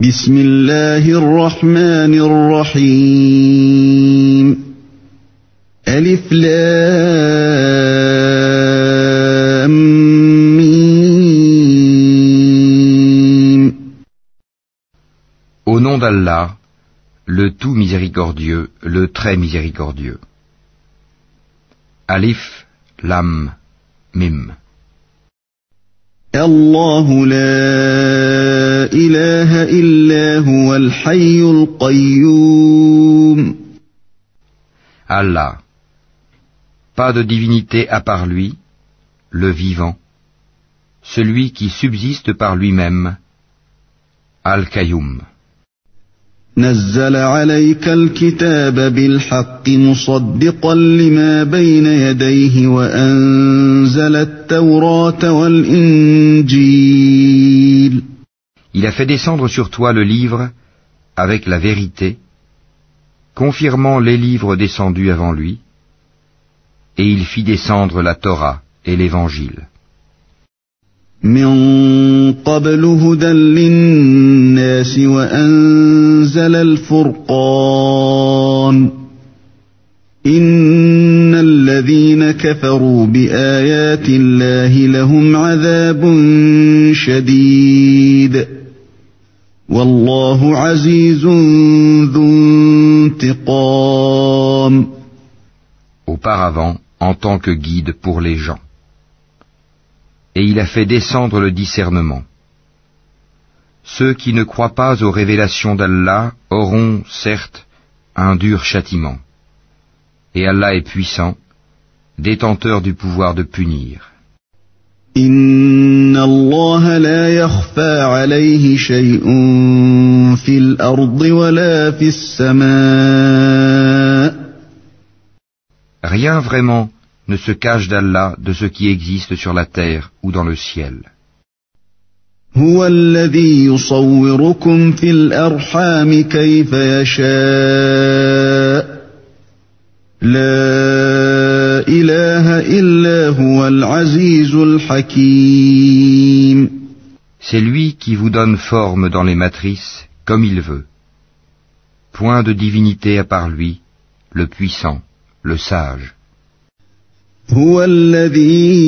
بسم الله الرحمن الرحيم ألف لام ميم. Au nom d'Allah, le tout miséricordieux, le très miséricordieux. Alif, Lam, Mim. الله لا إله إلا هو الحي القيوم. Allah. Pas de divinité à part lui, le vivant, celui qui subsiste par lui-même, Al-Qayyum. نزل عليك الكتاب بالحق مصدقا لما بين يديه وأنزل التوراة والإنجيل. Il a fait descendre sur toi le livre avec la vérité, confirmant les livres descendus avant lui, et il fit descendre la Torah et l'Évangile. من قبل هدى للناس وأنزل الفرقان إن الذين كفروا بآيات الله لهم عذاب شديد والله عزيز ذو انتقام. Auparavant, en tant que guide pour les gens. Et il a fait descendre le discernement. Ceux qui ne croient pas aux révélations d'Allah auront, certes, un dur châtiment. Et Allah est puissant, détenteur du pouvoir de punir. Inna Allah la yakhfa alayhi shay'un fil ardi wa la fis samaa. Rien vraiment ne se cache d'Allah de ce qui existe sur la terre ou dans le ciel. هو الذي يصوركم في الأرحام كيف يشاء لا إله إلا هو العزيز الحكيم. C'est lui qui vous donne forme dans les matrices comme il veut. Point de divinité à part lui, le puissant, le sage. هو الذي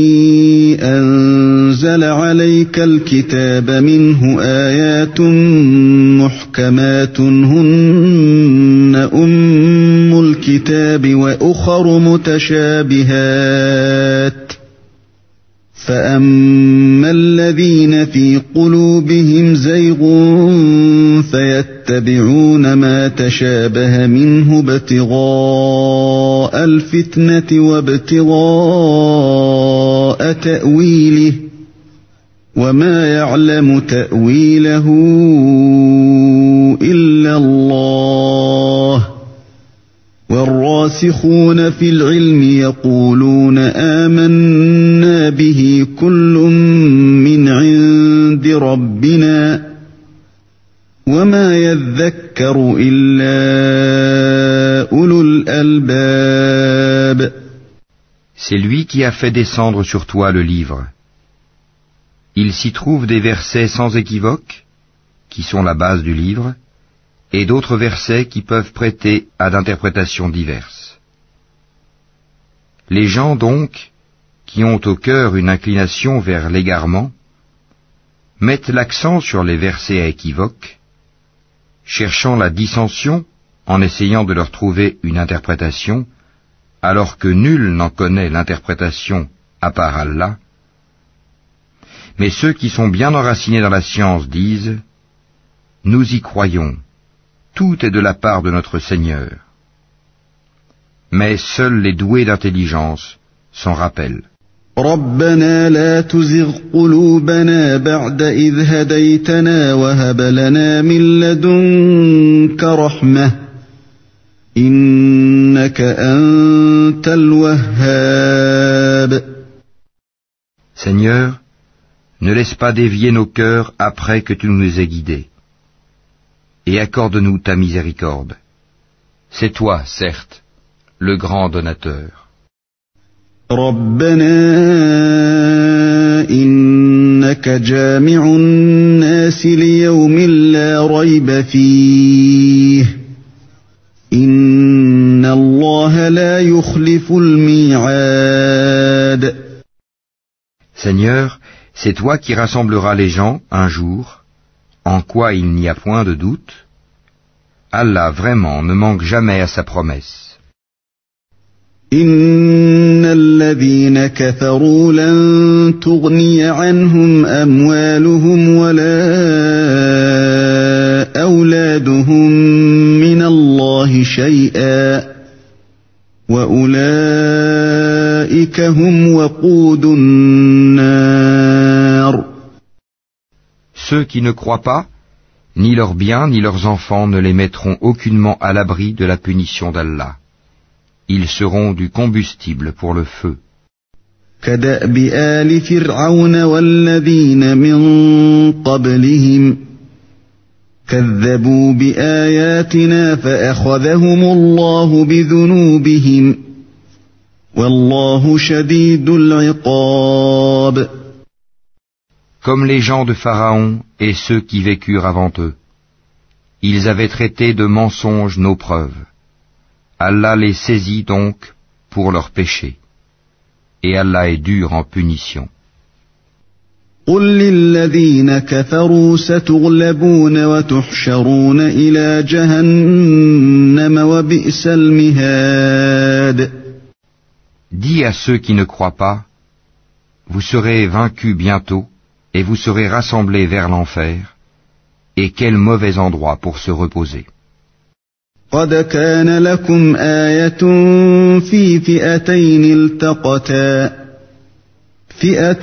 أنزل عليك الكتاب منه آيات محكمات هن أم الكتاب وأخر متشابهات فأما الذين في قلوبهم زيغ فيتبعون ما تشابه منه ابتغاء الفتنة وابتغاء تأويله وما يعلم تأويله إلا الله والراسخون في العلم يقولون آمنا به كل من عند ربنا وما يذكر إلا أولو الألباب. C'est lui qui a fait descendre sur toi le livre. Il s'y trouve des versets sans équivoque, qui sont la base du livre, et d'autres versets qui peuvent prêter à d'interprétations diverses. Les gens donc, qui ont au cœur une inclination vers l'égarement, mettent l'accent sur les versets à équivoque, cherchant la dissension en essayant de leur trouver une interprétation, alors que nul n'en connaît l'interprétation à part Allah. Mais ceux qui sont bien enracinés dans la science disent « Nous y croyons, tout est de la part de notre Seigneur. » Mais seuls les doués d'intelligence s'en rappellent. ربنا لا تزغ قلوبنا بعد إذ هديتنا وهب لنا من لدنك رحمة إنك أنت الوهاب. Seigneur, ne laisse pas dévier nos cœurs après que tu nous aies guidés, et accorde-nous ta miséricorde. C'est toi, certes, le grand donateur. ربنا إنك جامع الناس ليوم لا ريب فيه إن الله لا يخلف الميعاد. Seigneur, c'est toi qui rassembleras les gens un jour, en quoi il n'y a point de doute. Allah vraiment ne manque jamais à sa promesse. إن الذين كفروا لن تغني عنهم أموالهم ولا أولادهم من الله شيئا وأولئك هم وقود النار. Ceux qui ne croient pas, ni leurs biens ni leurs enfants ne les mettront aucunement à l'abri de la punition d'Allah. Ils seront du combustible pour le feu. كدأب آل فرعون والذين من قبلهم كذبوا بآياتنا فأخذهم الله بذنوبهم والله شديد العقاب. Comme les gens de Pharaon et ceux qui vécurent avant eux, ils avaient traité de mensonges nos preuves. Allah les saisit donc pour leurs péchés. Et Allah est dur en punition. قل للذين كفروا ستغلبون وتحشرون إلى جهنم وبئس المهاد. Dis à ceux qui ne croient pas, vous serez vaincus bientôt et vous serez rassemblés vers l'enfer, et quel mauvais endroit pour se reposer. قد كان لكم آية في فئتين التقتا فئة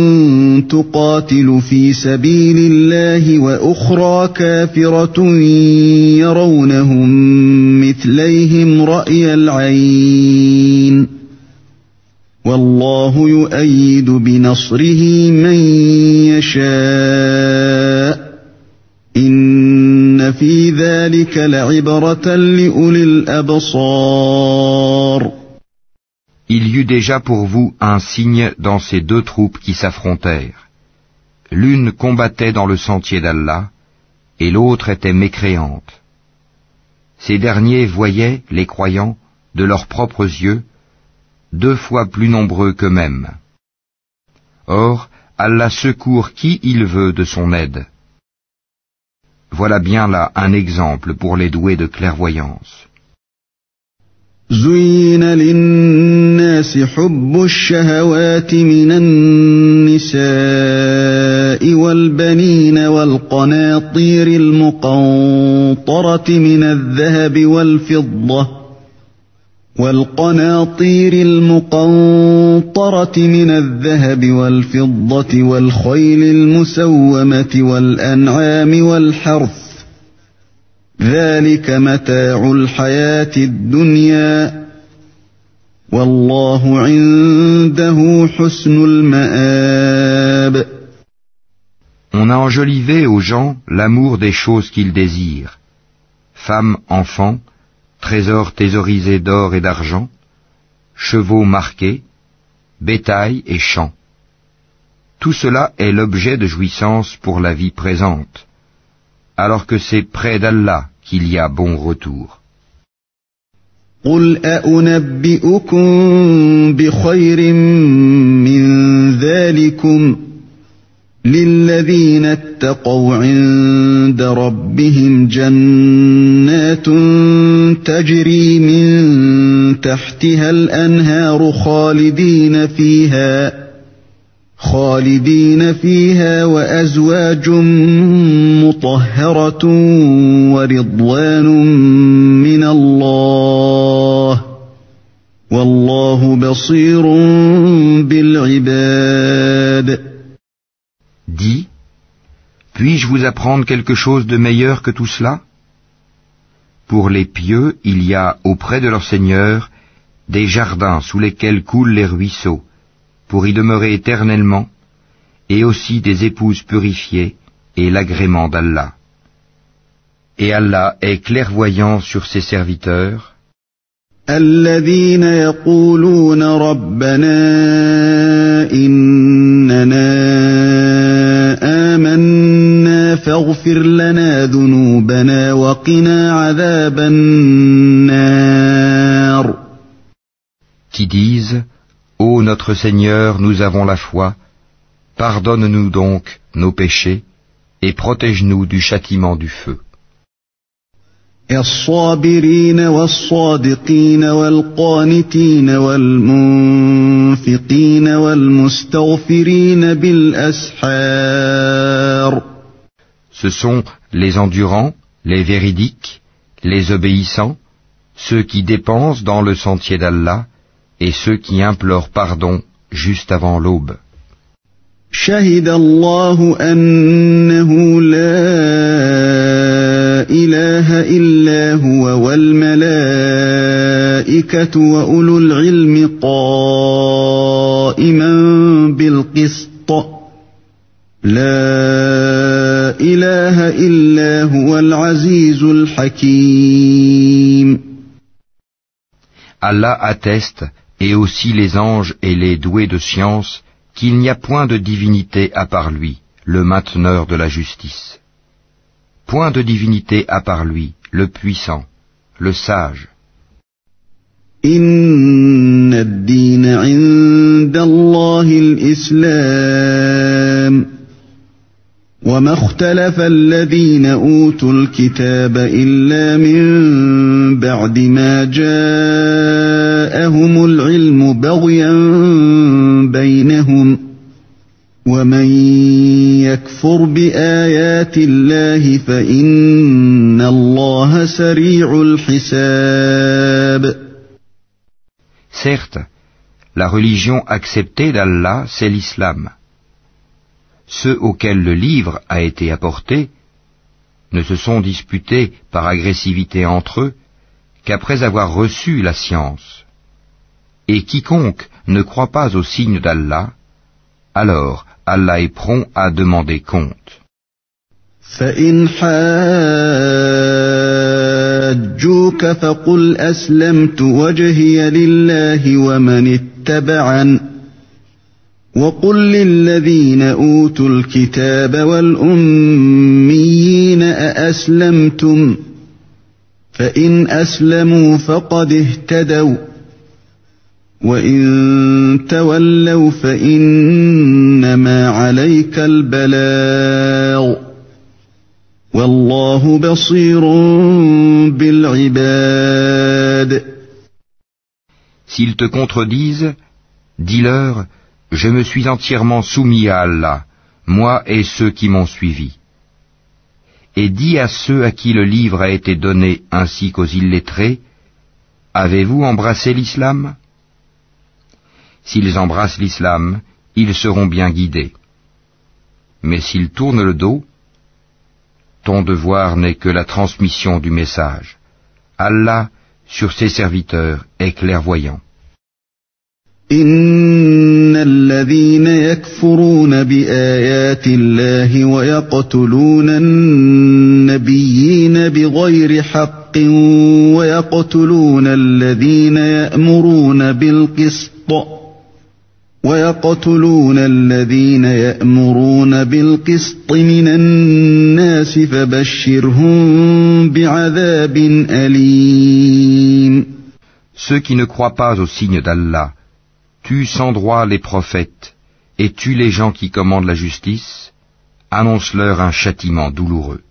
تقاتل في سبيل الله وأخرى كافرة يرونهم مثليهم رأي العين والله يؤيد بنصره من يشاء إن في ذلك لعبرة لأولي الأبصار. Il y eut déjà pour vous un signe dans ces deux troupes qui s'affrontèrent. L'une combattait dans le sentier d'Allah, et l'autre était mécréante. Ces derniers voyaient, les croyants, de leurs propres yeux, 2 fois plus nombreux qu'eux-mêmes. Or, Allah secourt qui il veut de son aide. Voilà bien là un exemple pour les doués de clairvoyance. زين للناس حب الشهوات من النساء والبنين والقناطير المقنطرة من الذهب والفضة والخيل المسومة والأنعام والحرث ذلك متاع الحياة الدنيا والله عنده حسن المآب. On a enjolivé aux gens l'amour des choses qu'ils désirent, femmes, enfants, trésors thésaurisés d'or et d'argent, chevaux marqués, bétail et champs. Tout cela est l'objet de jouissance pour la vie présente, alors que c'est près d'Allah qu'il y a bon retour. قل أأنبئكم بخير من ذلكم للذين اتقوا عند ربهم جنات تجري من تحتها الأنهار خالدين فيها وأزواج مطهرة ورضوان من الله والله بصير بالعباد. Dis, puis-je vous apprendre quelque chose de meilleur que tout cela? Pour les pieux, il y a auprès de leur Seigneur des jardins sous lesquels coulent les ruisseaux, pour y demeurer éternellement, et aussi des épouses purifiées et l'agrément d'Allah. Et Allah est clairvoyant sur ses serviteurs. الذين يقولون ربنا إننا آمنا فاغفر لنا ذنوبنا وقنا عذاب النار. Qui disent, Ô notre Seigneur, nous avons la foi, pardonne-nous donc nos péchés et protège-nous du châtiment du feu. الصابرين والصادقين والقانتين والمنفقين والمستغفرين بالأسحار. Ce sont les endurants, les véridiques, les obéissants, ceux qui dépensent dans le sentier d'Allah et ceux qui implorent pardon juste avant l'aube. شهد الله أنه لا إله إلا هو والملائكة وأولو العلم قائما بالقسط لا إله إلا هو العزيز الحكيم. Allah atteste, et aussi les anges et les doués de science, qu'il n'y a point de divinité à part lui, le mainteneur de la justice. Point de divinité à part lui, le puissant, le sage. إن الدين عند الله الإسلام وما اختلف الذين أوتوا الكتاب إلا من بعد ما جاءهم العلم بغيا بينهم ومن يكفر بآيات الله فإن الله سريع الحساب. Certes, la religion acceptée d'Allah, c'est l'islam. Ceux auxquels le livre a été apporté ne se sont disputés par agressivité entre eux qu'après avoir reçu la science. Et quiconque ne croit pas au signe d'Allah, alors Allah est prompt à demander compte. فإن حاجوك فقل أسلمت وجهي لله ومن اتبعن وقل للذين أوتوا الكتاب والأميين أأسلمتم فإن أسلموا فقد اهتدوا وإن تولوا فإنما عليك البلاغ والله بصير بالعباد. S'ils te contredisent, dis-leur, je me suis entièrement soumis à Allah, moi et ceux qui m'ont suivi. Et dis à ceux à qui le livre a été donné ainsi qu'aux illettrés, avez-vous embrassé l'islam ? S'ils embrassent l'islam, ils seront bien guidés. Mais s'ils tournent le dos, ton devoir n'est que la transmission du message. Allah, sur ses serviteurs, est clairvoyant. إن الذين يكفرون بآيات الله ويقتلون النبيين بغير حق ويقتلون الذين يأمرون بالقسط من الناس فبشرهم بعذاب أليم. Ceux qui ne croient pas au signe d'Allah tuent sans droit les prophètes et tuent les gens qui commandent la justice, annonce-leur un châtiment douloureux.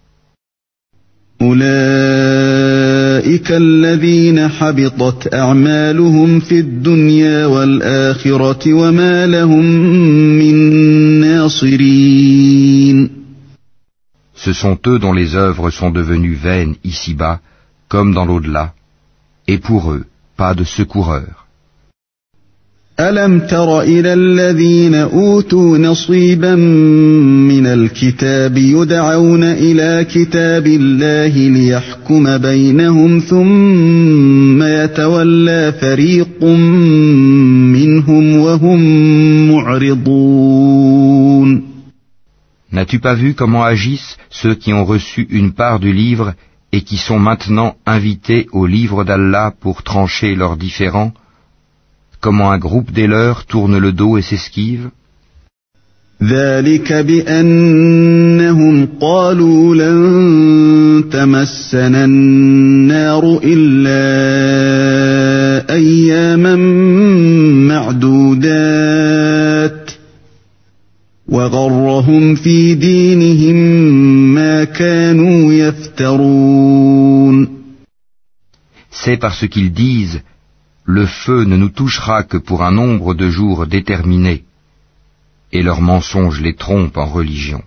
أولئك الذين حبطت أعمالهم في الدنيا والآخرة وما لهم من ناصرين. Ce sont eux dont les œuvres sont devenues vaines ici-bas, comme dans l'au-delà, et pour eux, pas de secoureurs. ألم تر إلى الذين أوتوا نصيبا من الكتاب يدعون إلى كتاب الله ليحكم بينهم ثم يتولى فريق منهم وهم معرضون. N'as-tu pas vu comment agissent ceux qui ont reçu une part du livre et qui sont maintenant invités au livre d'Allah pour trancher leurs différends? Comment un groupe des leurs tourne le dos et s'esquive? ذلك بأنهم قالوا لن تمسنا النار إلا أياما معدودات وغرهم في دينهم ما كانوا يفترون. C'est parce qu'ils disent « Le feu ne nous touchera que pour un nombre de jours déterminé » et leurs mensonges les trompent en religion.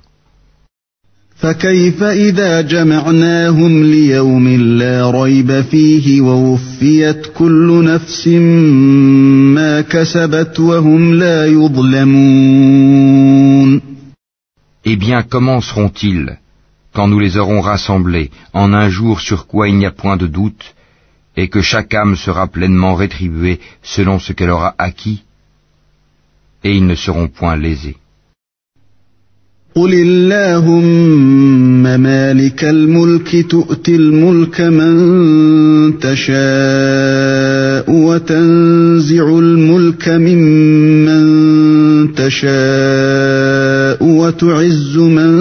فكيف إذا جمعناهم ليوم لا ريب فيه ووفيت كل نفس ما كسبت وهم لا يظلمون. Eh bien, comment seront-ils quand nous les aurons rassemblés en un jour sur quoi il n'y a point de doute et que chaque âme sera pleinement rétribuée selon ce qu'elle aura acquis, et ils ne seront point lésés. قل اللهم مالك الملك تؤتي الملك من تشاء وتنزع الملك ممن تشاء وتعز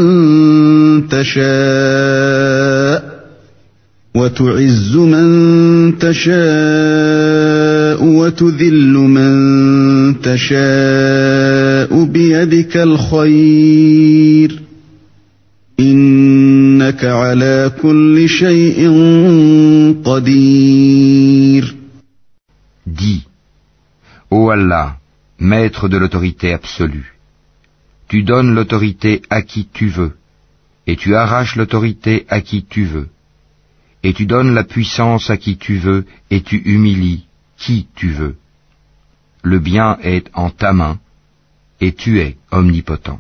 من تشاء وتذل من تشاء بيدك الخير إنك على كل شيء قدير. Dis, ô Allah, maître de l'autorité absolue, tu donnes l'autorité à qui tu veux, et tu arraches l'autorité à qui tu veux, et tu donnes la puissance à qui tu veux, et tu humilies qui tu veux. Le bien est en ta main, et tu es omnipotent.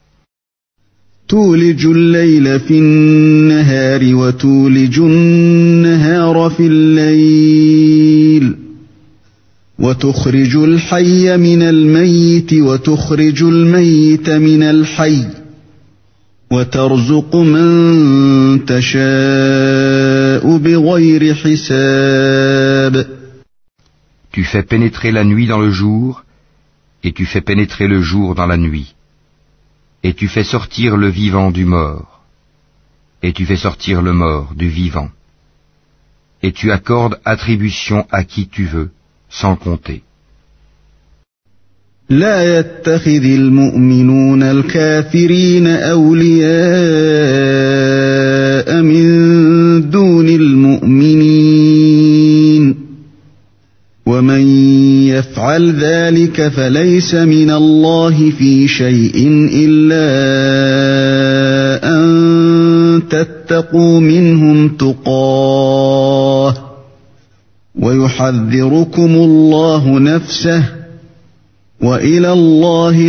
تولج الليل في النهار وتولج النهار في الليل وتخرج الحي من الميت وتخرج الميت من الحي وترزق من تشاء بغير حساب. Tu fais pénétrer la nuit dans le jour, et tu fais pénétrer le jour dans la nuit. Et tu fais sortir le vivant du mort, et tu fais sortir le mort du vivant. Et tu accordes attribution à qui tu veux, sans compter. لا يتخذ المؤمنون الكافرين أولياء من دون المؤمنين ومن يفعل ذلك فليس من الله في شيء إلا أن تتقوا منهم تقاه ويحذركم الله نفسه وإلى الله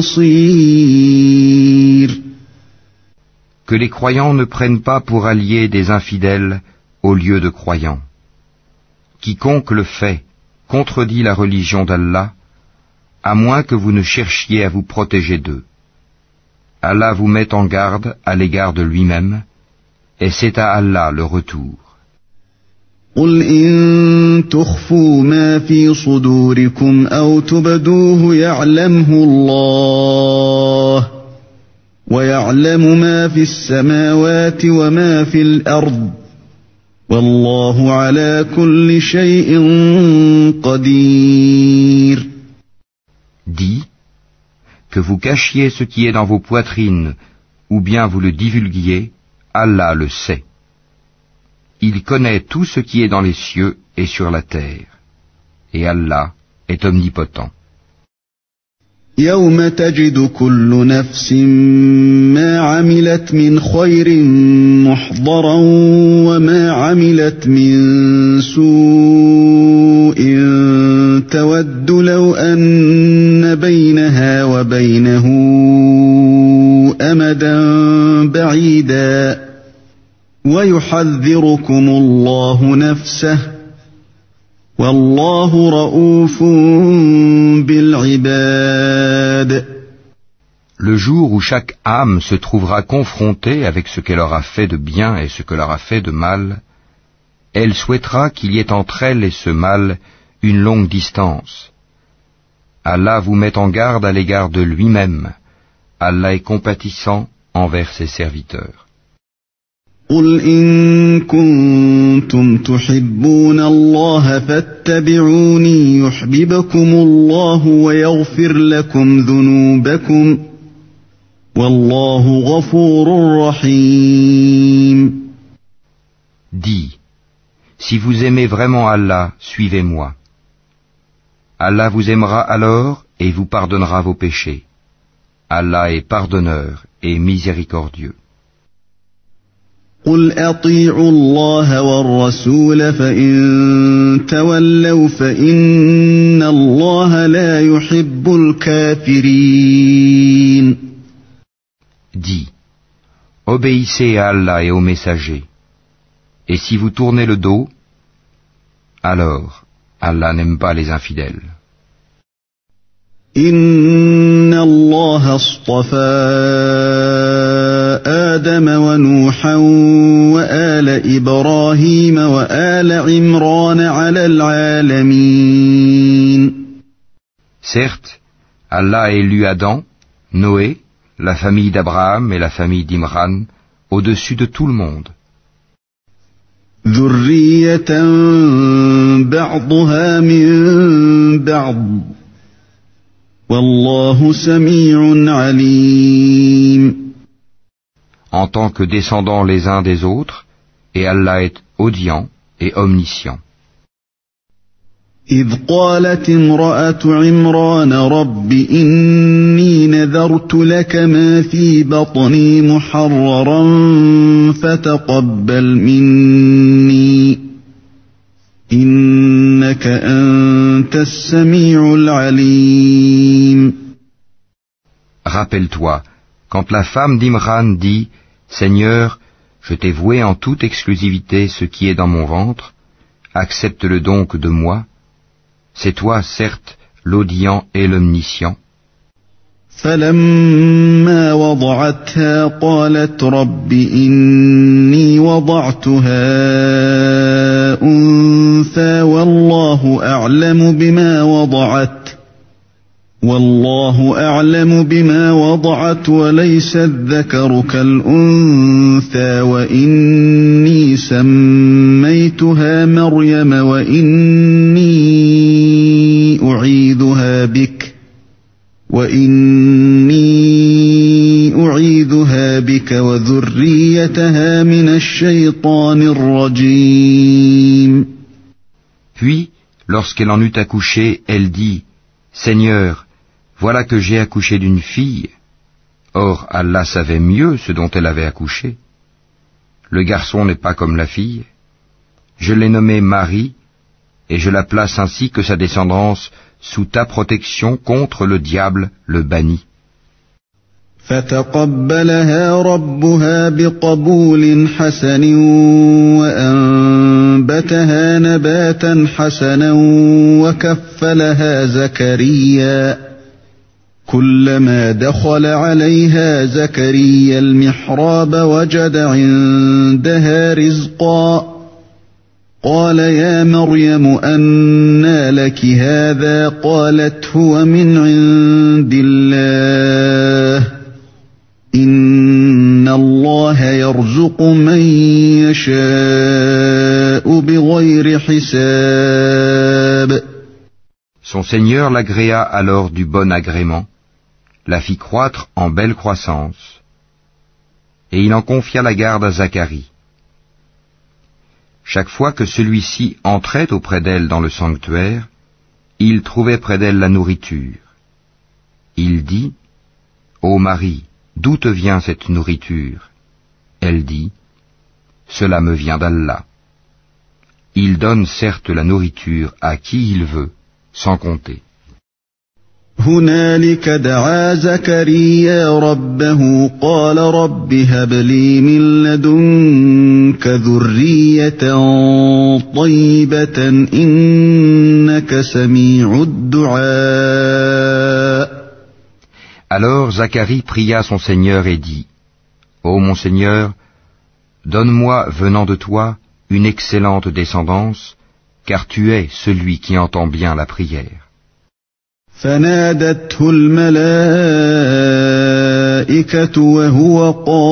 المصير. Que les croyants ne prennent pas pour alliés des infidèles au lieu de croyants. Quiconque le fait contredit la religion d'Allah, à moins que vous ne cherchiez à vous protéger d'eux. Allah vous met en garde à l'égard de lui-même, et c'est à Allah le retour. قل إن تخفوا ما في صدوركم أو تبدوه يعلمه الله ويعلم ما في السماوات وما في الأرض والله على كل شيء قدير. Dis, que vous cachiez ce qui est dans vos poitrines, ou bien vous le divulguiez, Allah le sait. Il connaît tout ce qui est dans les cieux et sur la terre. Et Allah est omnipotent. يوم تجد كل نفس ما عملت من خير محضرا وما عملت من سوء تود لو أن بينها وبينه أمدا بعيدا ويحذركم الله نفسه والله رؤوف بالعباد. Le jour où chaque âme se trouvera confrontée avec ce qu'elle aura fait de bien et ce qu'elle aura fait de mal, elle souhaitera qu'il y ait entre elle et ce mal une longue distance. Allah vous met en garde à l'égard de lui-même, Allah est compatissant envers ses serviteurs. قل إن كنتم تحبون الله فاتبعوني يحببكم الله ويغفر لكم ذنوبكم والله غفور رحيم. Dis, si vous aimez vraiment Allah, suivez-moi. Allah vous aimera alors et vous pardonnera vos péchés. Allah est pardonneur et miséricordieux. قل أطيعوا الله والرسول فإن تولوا فإن الله لا يحب الكافرين. Dis, obéissez à Allah et aux messagers. Et si vous tournez le dos, alors Allah n'aime pas les infidèles. إن الله اصطفى آدم ونوحا وآل إبراهيم وآل عمران على العالمين. Certes, Allah a élu Adam, Noé, la famille d'Abraham et la famille d'Imran au-dessus de tout le monde. ذرية بعضها من بعض والله سميع عليم. En tant que descendants les uns des autres, et Allah est audient et omniscient. إذ قالت امرأة عمران رب إني نذرت لك ما في بطني محررا فتقبل مني إنك أنت السميع العليم. Rappelle-toi, quand la femme d'Imran dit « Seigneur, je t'ai voué en toute exclusivité ce qui est dans mon ventre, accepte-le donc de moi. C'est toi, certes, l'audient et l'omniscient. » فلما وضعتها قالت رب إني وضعتها أنثى والله أعلم بما وضعت وليس الذكر كالأنثى وإني سميتها مريم وإني أعيذها بك وذريتها من الشيطان الرجيم. Puis, lorsqu'elle en eut accouché, elle dit « Seigneur, voilà que j'ai accouché d'une fille. » Or, Allah savait mieux ce dont elle avait accouché. Le garçon n'est pas comme la fille. Je l'ai nommée Marie, et je la place ainsi que sa descendance sous ta protection contre le diable, le banni. فتقبلها ربها بقبول حسن وأنبتها نباتا حسنا وكفلها زكريا كلما دخل عليها زكريا المحراب وجد عندها رزقا قال يا مريم أنى لك هذا قالت هو من عند الله إن الله يرزق من يشاء بغير حساب. Son Seigneur l'agréa alors du bon agrément, la fit croître en belle croissance, et il en confia la garde à Zacharie. Chaque fois que celui-ci entrait auprès d'elle dans le sanctuaire, il trouvait près d'elle la nourriture. Il dit, « Ô Marie, d'où te vient cette nourriture ?» Elle dit, « Cela me vient d'Allah. Il donne certes la nourriture à qui il veut, sans compter. » هنالك دعا زكريا ربه قال رب هب لي من لدنك ذرية طيبة إنك سميع الدعاء. Alors Zacharie pria son Seigneur et dit, « Ô mon Seigneur, donne-moi venant de toi une excellente descendance, car tu es celui qui entend bien la prière. » فنادته الملائكة الْمَلَائِكَةُ وَهُوَ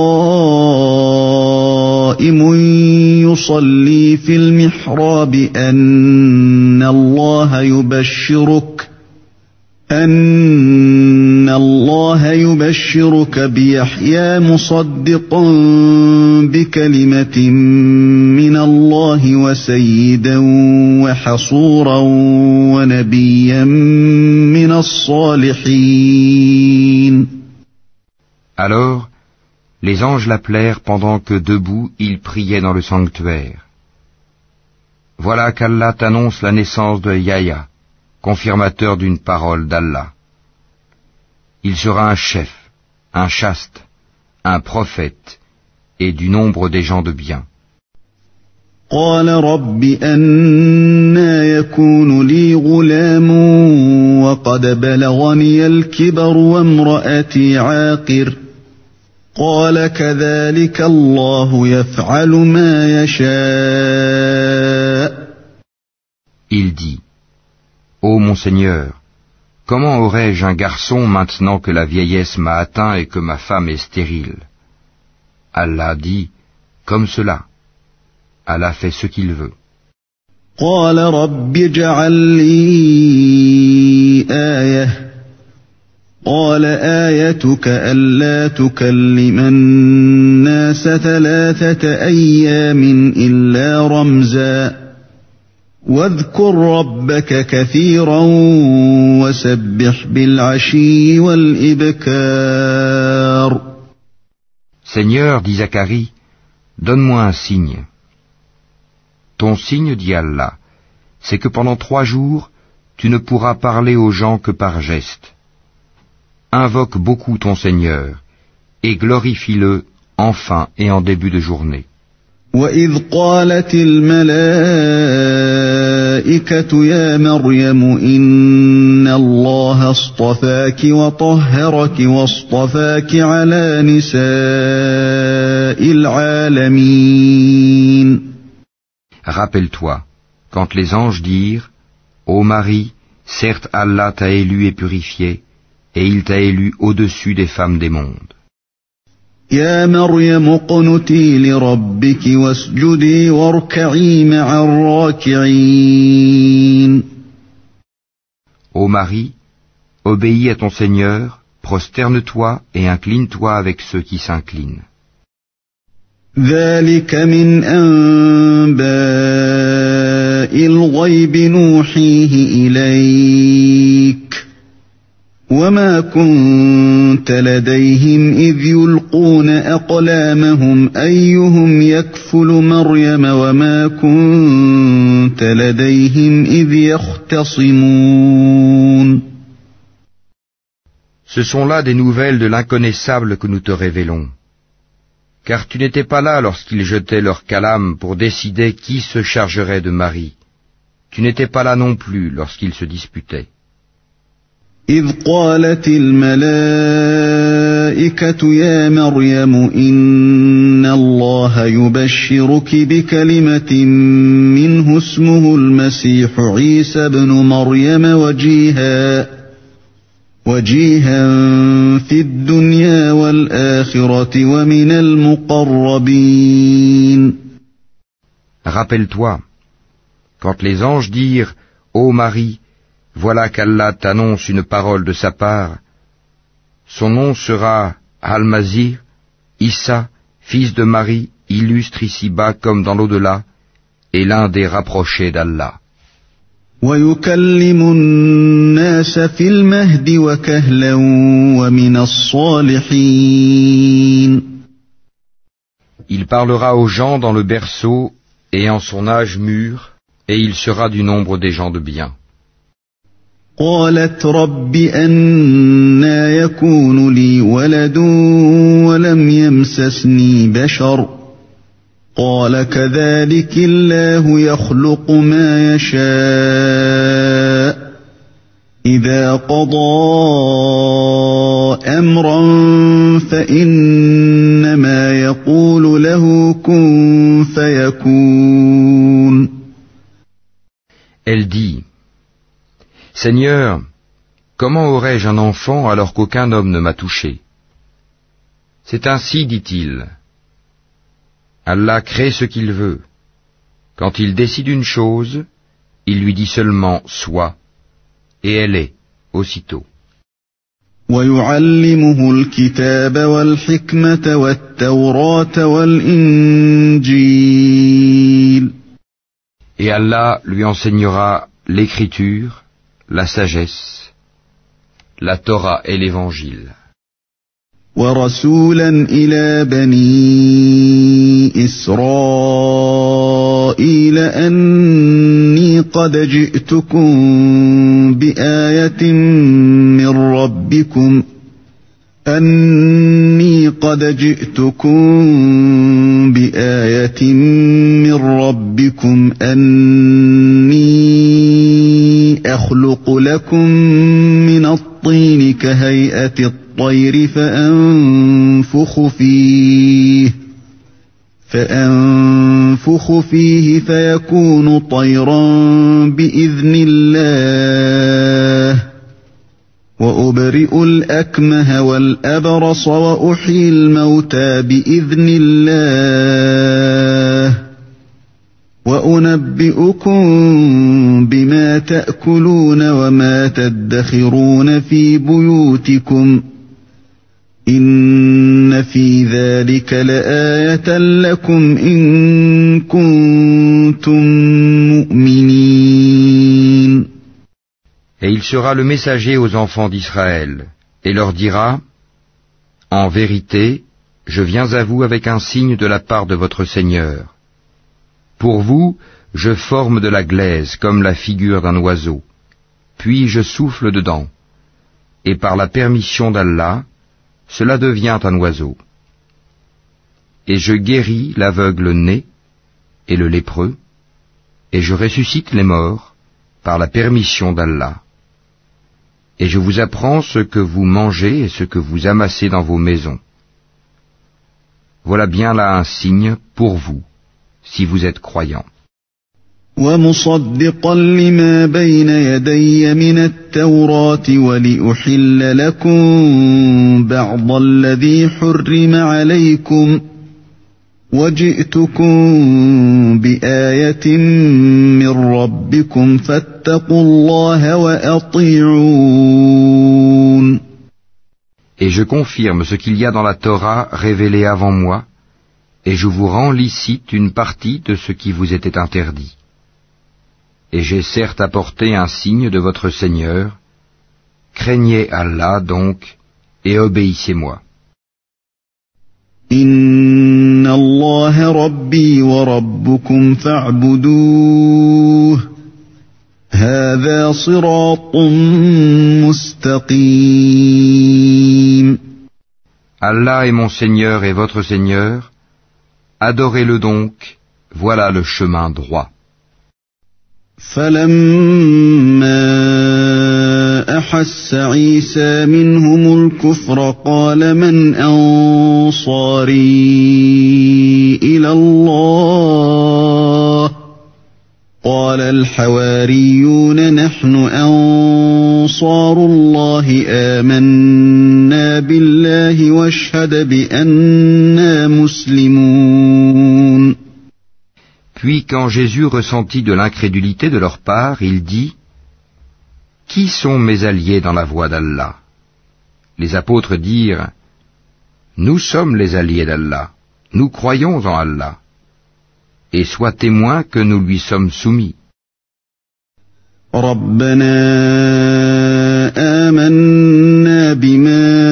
قَائِمٌ يُصَلِّي فِي الْمِحْرَابِ أَنَّ اللَّهَ يُبَشِّرُكَ بِيَحْيَىٰ مُصَدِّقًا بِكَلِمَةٍ مِّنَ اللَّهِ وَسَيِّدًا وَحَصُورًا وَنَبِيًّا مِّنَ الصَّالِحِينَ. Alors, les anges l'appelèrent pendant que debout il priait dans le sanctuaire. Voilà qu'Allah t'annonce la naissance de Yahya, confirmateur d'une parole d'Allah. Il sera un chef, un chaste, un prophète, et du nombre des gens de bien. قال رب أنى يكون لي غلام وقد بلغني الكبر وامرأتي عاقر قال كذلك الله يفعل ما يشاء. Il dit, Ô mon Seigneur, comment aurais-je un garçon maintenant que la vieillesse m'a atteint et que ma femme est stérile? Allah dit, comme cela. Allah fait ce qu'il veut. قال رب اجعل لي آية قال آيتك ألا تكلم الناس 3 أيام إلا رمزا واذكر ربك كثيرا وسبح بالعشي والإبكار. Seigneur, dit Zacharie, donne-moi un signe. Ton signe, dit Allah, c'est que pendant 3 jours, tu ne pourras parler aux gens que par geste. Invoque beaucoup ton Seigneur, et glorifie-le en fin et en début de journée. وَإِذْ قَالَتِ الْمَلَائِكَةُ يَا مَرْيَمُ إِنَّ اللَّهَ اصْطَفَاكِ وَطَهَّرَكِ وَاصْطَفَاكِ عَلَى نِسَاءِ الْعَالَمِينَ. Rappelle-toi, quand les anges dirent, Ô Marie, certes Allah t'a élu et purifié, et il t'a élu au-dessus des femmes des mondes. يا مريم اقنتي لربك واسجدي واركعي مع الراكعين. Ô Marie, obéis à ton Seigneur, prosterne-toi et incline-toi avec ceux qui s'inclinent. ذلك من أنباء الغيب نوحيه إليك وما كنت لديهم إذ يلقون أقلامهم أيهم يكفل مريم وما كنت لديهم إذ يختصمون. Ce sont là des nouvelles de l'inconnaissable que nous te révélons. Car tu n'étais pas là lorsqu'ils jetaient leur calame pour décider qui se chargerait de Marie. Tu n'étais pas là non plus lorsqu'ils se disputaient. إذ قالت الملائكة يا مريم إن الله يبشرك بكلمة منه اسمه المسيح عيسى ابن مريم وجيها في الدنيا والآخرة ومن المقربين. Rappelle-toi, quand les anges dirent « Ô Marie, voilà qu'Allah t'annonce une parole de sa part. Son nom sera Al-Masih, Issa, fils de Marie, illustre ici-bas comme dans l'au-delà, et l'un des rapprochés d'Allah. وَيُكَلِّمُ النَّاسَ فِي الْمَهْدِ وَكَهْلًا وَمِنَ الصَّالِحِينَ. Il parlera aux gens dans le berceau et en son âge mûr, et il sera du nombre des gens de bien. قالت رب أنى يكون لي ولد ولم يمسسني بشر قال كذلك الله يخلق ما يشاء إذا قضى أمرا فإنما يقول له كن فيكون. Elle dit, Seigneur, comment aurais-je un enfant alors qu'aucun homme ne m'a touché? C'est ainsi, dit-il. Allah crée ce qu'il veut. Quand il décide une chose, il lui dit seulement « sois » et elle est aussitôt. ويعلمه الكتاب والحكمة والتوراة والإنجيل. Et Allah lui enseignera l'écriture, la sagesse, la Torah et l'Évangile. ورسولا إلى بني إسرائيل أني قد جئتكم بآية من ربكم أني أخلق لكم من الطين كهيئة الطير فأنفخ فيه فيكون طيرا بإذن الله وأبرئ الأكمه والأبرص وأحيي الموتى بإذن الله وأنبئكم بما تأكلون وما تدخرون في بيوتكم إن في ذلك لآية لكم إن كنتم مؤمنين. Et il sera le messager aux enfants d'Israël, et leur dira, en vérité, je viens à vous avec un signe de la part de votre Seigneur. Pour vous, je forme de la glaise comme la figure d'un oiseau, puis je souffle dedans, et par la permission d'Allah, cela devient un oiseau. Et je guéris l'aveugle-né et le lépreux, et je ressuscite les morts par la permission d'Allah. Et je vous apprends ce que vous mangez et ce que vous amassez dans vos maisons. Voilà bien là un signe pour vous, si vous êtes croyants. ومصدقا لما بين يدي من التوراة ولأحل لكم بعض الذي حرم عليكم وجئتكم بآية من ربكم فاتقوا الله وأطيعون. Et je confirme ce qu'il y a dans la Torah révélée avant moi, et je vous rends licite une partie de ce qui vous était interdit. Et j'ai certes apporté un signe de votre Seigneur. Craignez Allah donc, et obéissez-moi. Inna Allah Rabbi wa Rabbukum fa'buduh. Hadha siratun mustaqim. Allah est mon Seigneur et votre Seigneur. Adorez-le donc, voilà le chemin droit. فلما أحس عيسى منهم الكفر قال من أنصاري إلى الله قال الحواريون نحن أنصار الله آمنا بالله واشهد بأننا مسلمون. Puis quand Jésus ressentit de l'incrédulité de leur part, il dit « Qui sont mes alliés dans la voie d'Allah » Les apôtres dirent « Nous sommes les alliés d'Allah, nous croyons en Allah, et sois témoin que nous lui sommes soumis. » رَبَّنَا آمَنَّا بِمَا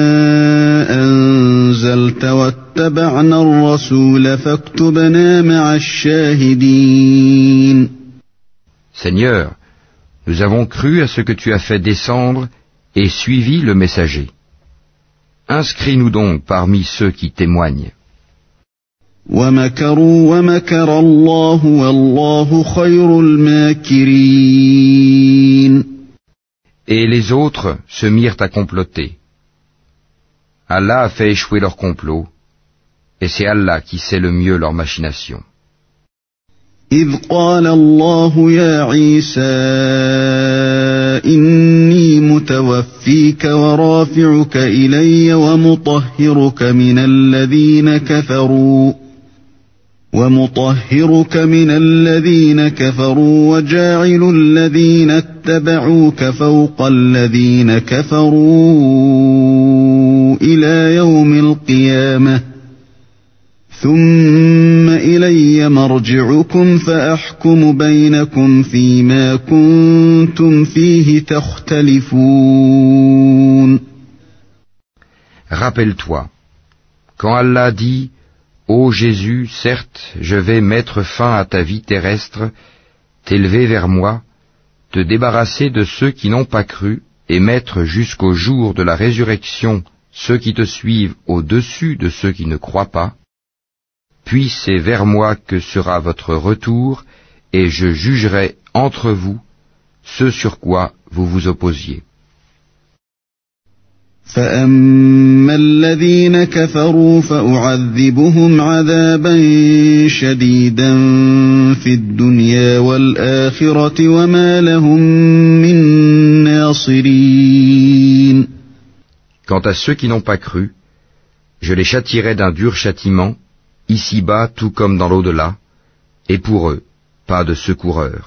أَنزَلْتَ وَاتَّبَعْنَا الرَّسُولَ فَاكْتُبْنَا مَعَ الشَّاهِدِينَ. Seigneur, nous avons cru à ce que tu as fait descendre et suivi le messager. Inscris-nous donc parmi ceux qui témoignent. وَمَكَرُوا وَمَكَرَ اللَّهُ وَاللَّهُ خَيْرُ الْمَاكِرِينَ. Et les autres se mirent à comploter. Allah a fait échouer leur complot, et c'est Allah qui sait le mieux leur machination. إِذْ قَالَ اللَّهُ يَا عِيسَى إني متوفيك ورافعك إلي ومطهرك من الذين كفروا وجاعل الذين اتبعوك فوق الذين كفروا إلى يوم القيامة ثم إلي مرجعكم فأحكم بينكم فيما كنتم فيه تختلفون. Rappelle-toi, quand Allah dit Ô Jésus, certes, je vais mettre fin à ta vie terrestre, t'élever vers moi, te débarrasser de ceux qui n'ont pas cru et mettre jusqu'au jour de la résurrection ceux qui te suivent au-dessus de ceux qui ne croient pas. Puis c'est vers moi que sera votre retour, et je jugerai entre vous ce sur quoi vous vous opposiez. فأما الذين كفروا فأعذبهم عذابا شديدا في الدنيا والآخرة وما لهم من ناصرين. Quant à ceux qui n'ont pas cru, je les châtierai d'un dur châtiment, ici-bas tout comme dans l'au-delà, et pour eux, pas de secoureurs.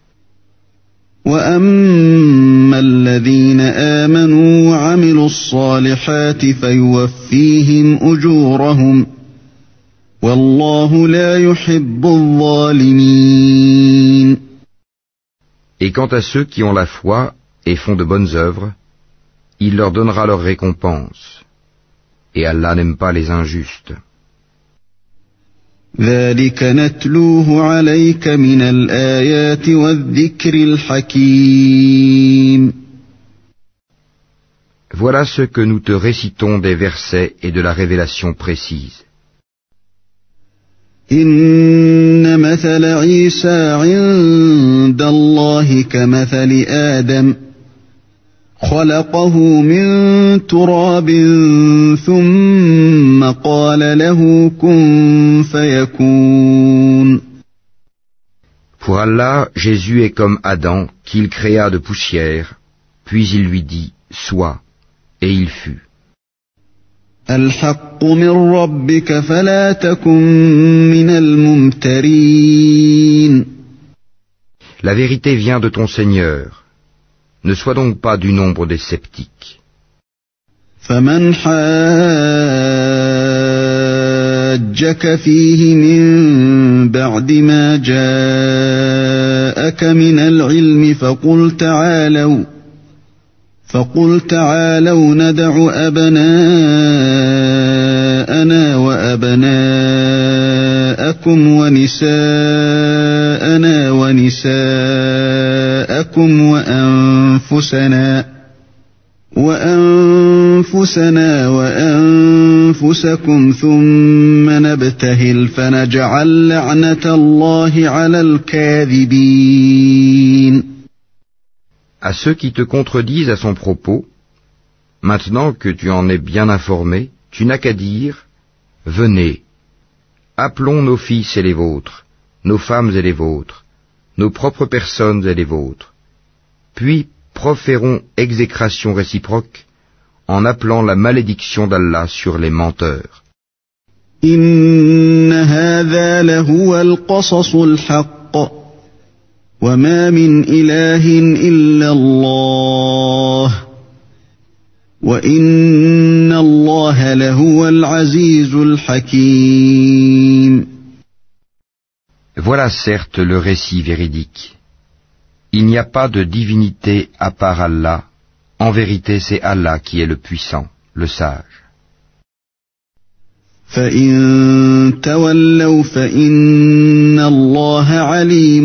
وَأَمَّا الَّذِينَ آمَنُوا وَعَمِلُوا الصَّالِحَاتِ فَيُوَفِّيهِمْ أُجُورَهُمْ وَاللَّهُ لَا يُحِبُّ الظَّالِمِينَ. Et quant à ceux qui ont la foi et font de bonnes œuvres, il leur donnera leur récompense. Et Allah n'aime pas les injustes. ذلك نتلوه عليك من الآيات والذكر الحكيم. Voilà ce que nous te récitons des versets et de la révélation précise. إن مثل عيسى عند الله كمثل آدم خلقه من تراب ثم قال له كن فيكون. Pour Allah, Jésus est comme Adam, qu'il créa de poussière, puis il lui dit « Sois », et il fut. الحق من ربك فلا تكن من الممترين. La vérité vient de ton Seigneur. Ne sois donc pas du nombre des sceptiques. فمن حاجك فيه من بعد ما جاءك من العلم فقل تعالوا ندع أبناءنا وأبناءكم ونساءنا ونساءكم وأنفسنا وأنفسكم ثم نبتهل فنجعل لعنة الله على الكاذبين. À ceux qui te contredisent à son propos, maintenant que tu en es bien informé, tu n'as qu'à dire « Venez, appelons nos fils et les vôtres, nos femmes et les vôtres, nos propres personnes et les vôtres. Puis proférons exécration réciproque en appelant la malédiction d'Allah sur les menteurs. إن هذا لهو القصص الحق وما من إله إلا الله وإن الله لهو العزيز الحكيم. Voilà certes le récit véridique. Il n'y a pas de divinité à part Allah. En vérité, c'est Allah qui est le puissant, le sage. فإن تولوا فإن الله عليم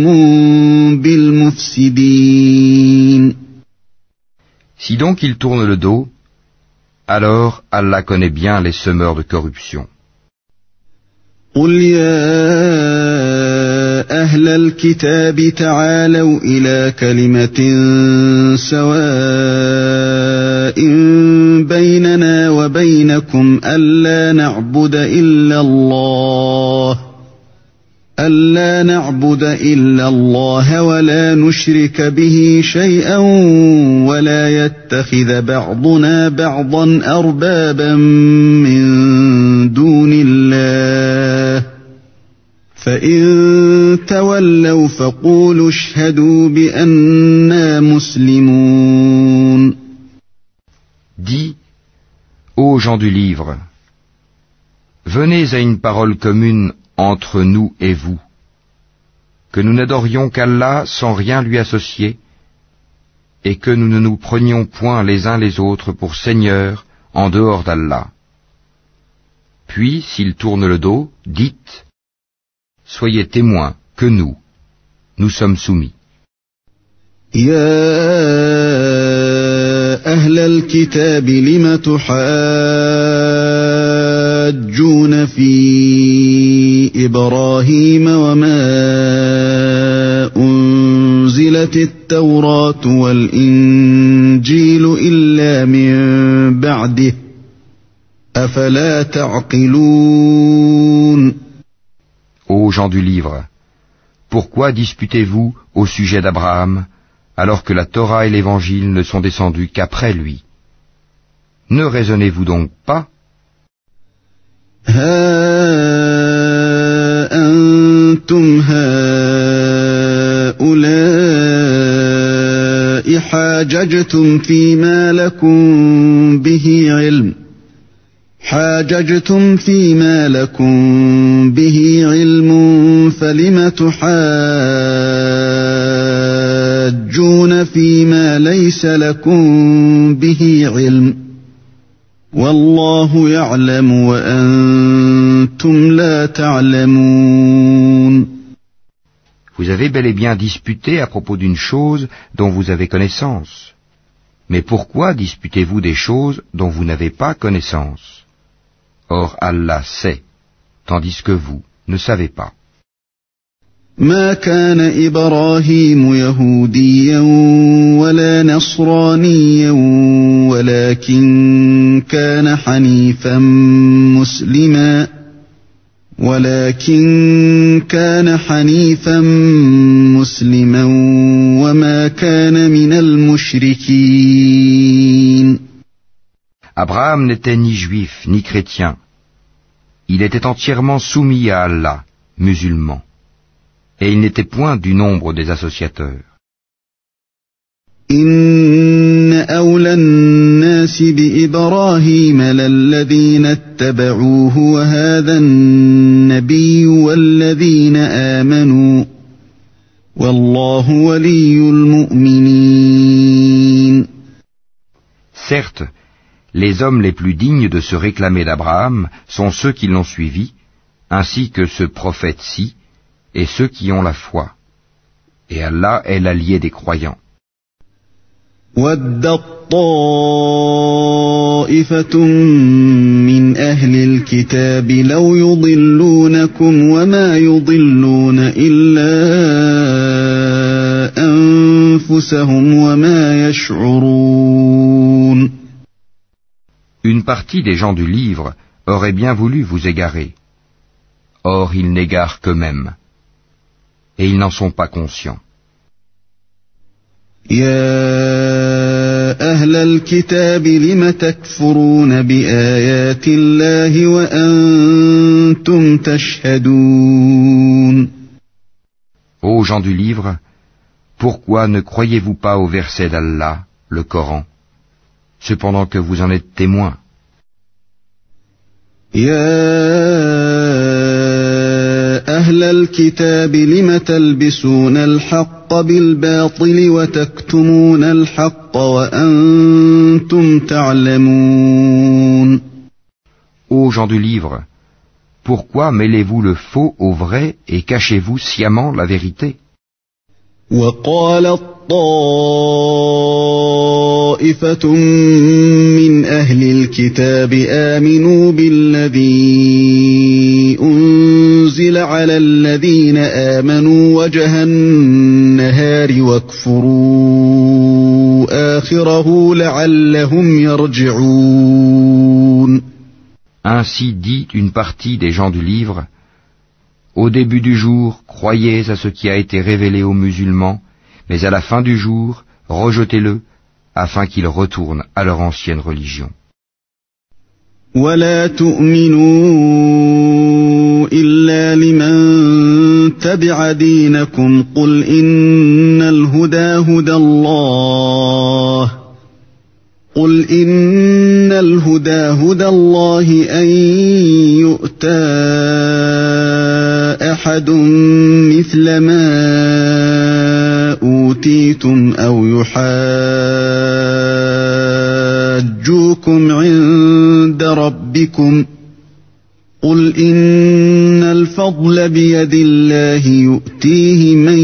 بالمفسدين. Si donc ils tournent le dos, alors Allah connaît bien les semeurs de corruption. قل يا أهل الكتاب تعالوا إلى كلمة سواء بيننا وبينكم ألا نعبد إلا الله ألا نعبد إلا الله ولا نشرك به شيئا ولا يتخذ بعضنا بعضا أربابا من دون الله فإن تولوا فقولوا اشهدوا بأننا مسلمون. Dis, ô gens du livre, venez à une parole commune entre nous et vous, que nous n'adorions qu'Allah sans rien lui associer, et que nous ne nous prenions point les uns les autres pour seigneurs en dehors d'Allah. Puis, s'ils tournent le dos, dites, soyez témoins que nous sommes soumis. أهل الكتاب لم تحاجون في إبراهيم وما أنزلت التوراة والإنجيل إلا من بعده أفلا تعقلون. Ô gens du livre, pourquoi disputez-vous au sujet d'Abraham alors que la Torah et l'Évangile ne sont descendus qu'après lui? Ne raisonnez-vous donc pas? ها أنتم هؤلاء حاججتم فيما لكم به علم فلم تحاجون فيما ليس لكم به علم والله يعلم وأنتم لا تعلمون. Vous avez bel et bien disputé à propos d'une chose dont vous avez connaissance. Mais pourquoi disputez-vous des choses dont vous n'avez pas connaissance? Or Allah sait, tandis que vous ne savez pas. ما كان إبراهيم يهوديا ولا نصرانيا ولكن كان حنيفا مسلما وما كان من المشركين. Abraham n'était ni juif ni chrétien. Il était entièrement soumis à Allah, musulman. Et il n'était point du nombre des associateurs. إن أولى الناس بإبراهيم للذين اتبعوه وهذا النبي والذين آمنوا والله ولي المؤمنين. Certes, les hommes les plus dignes de se réclamer d'Abraham sont ceux qui l'ont suivi, ainsi que ce prophète-ci, et ceux qui ont la foi. Et Allah est l'allié des croyants. وَدَّت طَّائِفَةٌ مِّنْ أَهْلِ الْكِتَابِ لَوْ يُضِلُّونَكُمْ وَمَا يُضِلُّونَ إِلَّا أَنفُسَهُمْ وَمَا يَشْعُرُونَ. Une partie des gens du livre aurait bien voulu vous égarer. Or ils n'égarent qu'eux-mêmes. Et ils n'en sont pas conscients. يا أهل الكتاب لم تكفرون بآيات الله وأنتم تشهدون. Ô gens du livre, pourquoi ne croyez-vous pas au verset d'Allah, le Coran, cependant que vous en êtes témoins? أهل الكتاب لم تلبسون الحق بالباطل وتكتمون الحق وأنتم تعلمون. Ô gens du livre, pourquoi mêlez-vous le faux au vrai et cachez-vous sciemment la vérité? وقالت طائفة من أهل الكتاب آمنوا بالذي أنزل على الذين آمنوا وجه النهار واكفروا آخره لعلهم يرجعون. Ainsi dit une partie des gens du livre, Au début du jour, croyez à ce qui a été révélé aux musulmans, mais à la fin du jour, rejetez-le, afin qu'ils retournent à leur ancienne religion. ولا تؤمنوا إلا لمن تبع دينكم قل إن الهدى هدى الله أن يؤتى أحد مثل ما أوتيتم أو يحاجوكم عند ربكم قل إن الفضل بيد الله يؤتيه من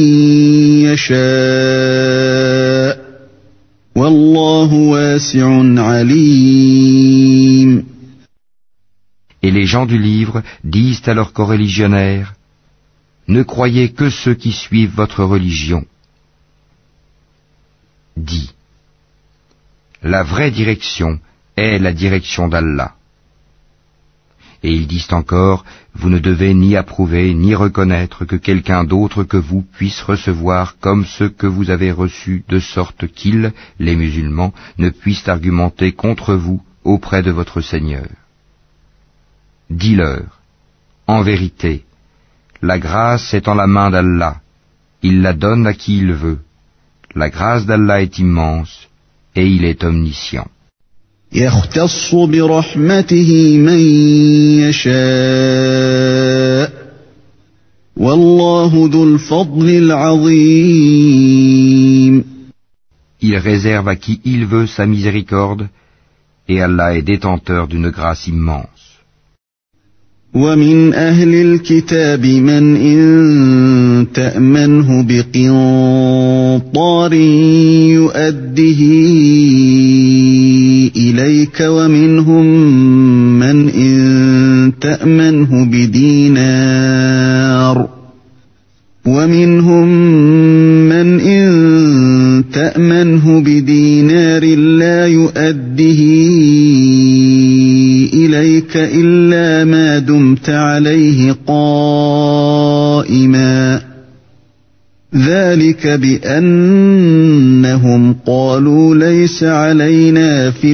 يشاء والله واسع عليم. Et les gens du livre disent à leurs coreligionnaires, ne croyez que ceux qui suivent votre religion. Dis, la vraie direction est la direction d'Allah. Et ils disent encore, vous ne devez ni approuver ni reconnaître que quelqu'un d'autre que vous puisse recevoir comme ce que vous avez reçu, de sorte qu'ils, les musulmans, ne puissent argumenter contre vous auprès de votre Seigneur. Dis-leur, en vérité, la grâce est en la main d'Allah, il la donne à qui il veut. La grâce d'Allah est immense, et il est omniscient. يختص برحمته من يشاء والله ذو الفضل العظيم. Il réserve à qui il veut sa miséricorde, et Allah est détenteur d'une grâce immense. ومن أهل الكتاب من إن تأمنه بقنطار يؤده إليك ومنهم من إن تأمنه بدينار لا يؤده إليك إلا ما دمت عليه قائما ذلك بأنهم قالوا ليس علينا في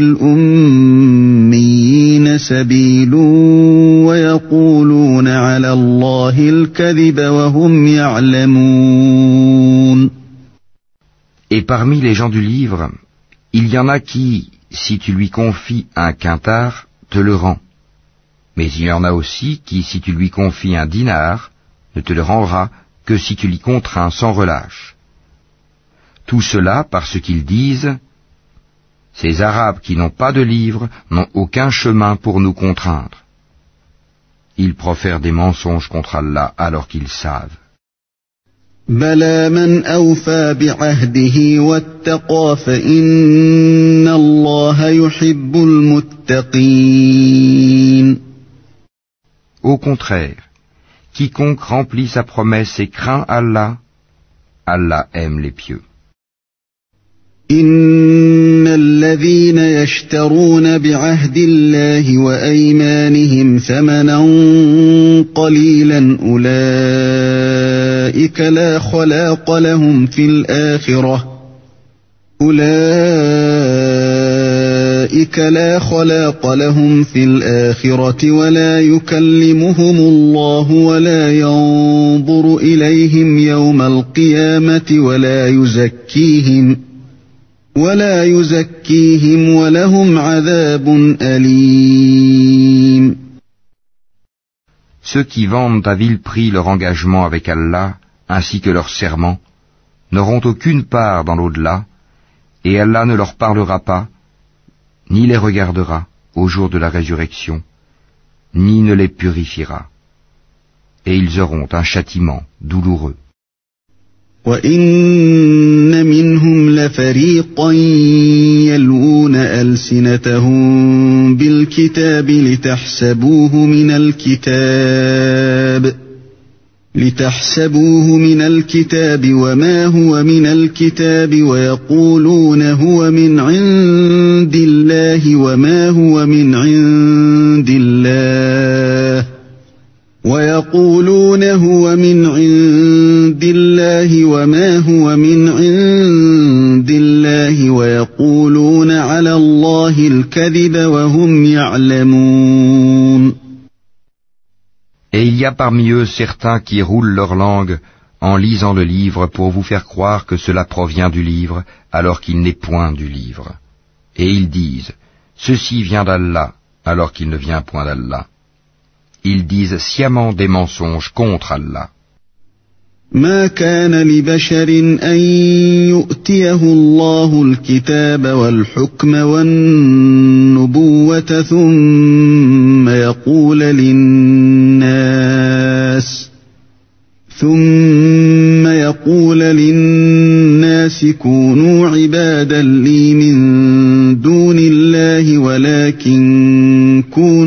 الأميين سبيل ويقولون على الله الكذب وهم يعلمون. Et parmi les gens du livre, il y en a qui, si tu lui confies un quintar, te le rend. Mais il y en a aussi qui, si tu lui confies un dinar, ne te le rendra que si tu l'y contrains sans relâche. Tout cela parce qu'ils disent, ces Arabes qui n'ont pas de livre n'ont aucun chemin pour nous contraindre. Ils profèrent des mensonges contre Allah alors qu'ils savent. بلى من أوفى بعهده واتقى فإن الله يحب المتقين. Au contraire, quiconque remplit sa promesse et craint Allah, Allah aime les pieux. إن الذين يشترون بعهد الله وأيمانهم ثمنا قليلا أولئك لا خلاق لهم في الآخرة ولا يكلمهم الله ولا ينظر إليهم يوم القيامة ولا يزكيهم ولهم عذاب أليم. Ceux qui vendent à vil prix leur engagement avec Allah, ainsi que leur serment, n'auront aucune part dans l'au-delà, et Allah ne leur parlera pas, ni les regardera au jour de la résurrection, ni ne les purifiera. Et ils auront un châtiment douloureux. وَإِنَّ مِنْهُمْ لَفَرِيقًا يَلْوُونَ أَلْسِنَتَهُم بِالْكِتَابِ لِتَحْسَبُوهُ مِنَ الْكِتَابِ وَمَا هُوَ مِنَ الْكِتَابِ وَيَقُولُونَ هُوَ مِنْ عِندِ اللَّهِ وَمَا هُوَ مِنْ عِندِ اللَّهِ وَيَقُولُونَ يقولون هو من عند الله وما هو من عند الله ويقولون على الله الكذب وهم يعلمون. Et il y a parmi eux certains qui roulent leur langue en lisant le livre pour vous faire croire que cela provient du livre alors qu'il n'est point du livre. Et ils disent, ceci vient d'Allah alors qu'il ne vient point d'Allah. Ils disent sciemment des mensonges contre Allah. ما كان لبشر أن يؤتيه الله الكتاب والحكم والنبوة ثم يقول للناس كونوا عبادا لي من دون الله ولكن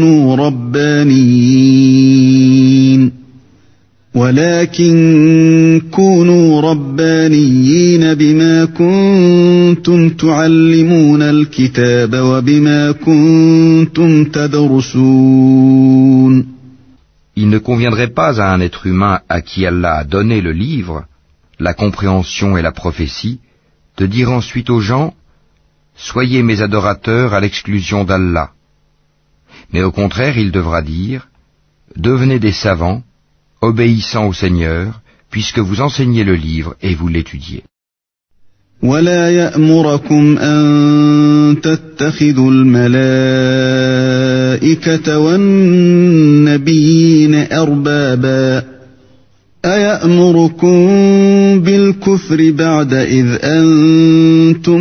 كونوا ربانيين بما كنتم تعلمون الكتاب وبما كنتم تدرسون. Il ne conviendrait pas à un être humain à qui Allah a donné le livre, la compréhension et la prophétie, de dire ensuite aux gens, soyez mes adorateurs à l'exclusion d'Allah. Mais au contraire, il devra dire, devenez des savants, obéissant au Seigneur, puisque vous enseignez le livre et vous l'étudiez. ولا يأمركم أن تتخذوا الملائكة والنبيين أربابا أيأمركم بالكفر بعد إذ أنتم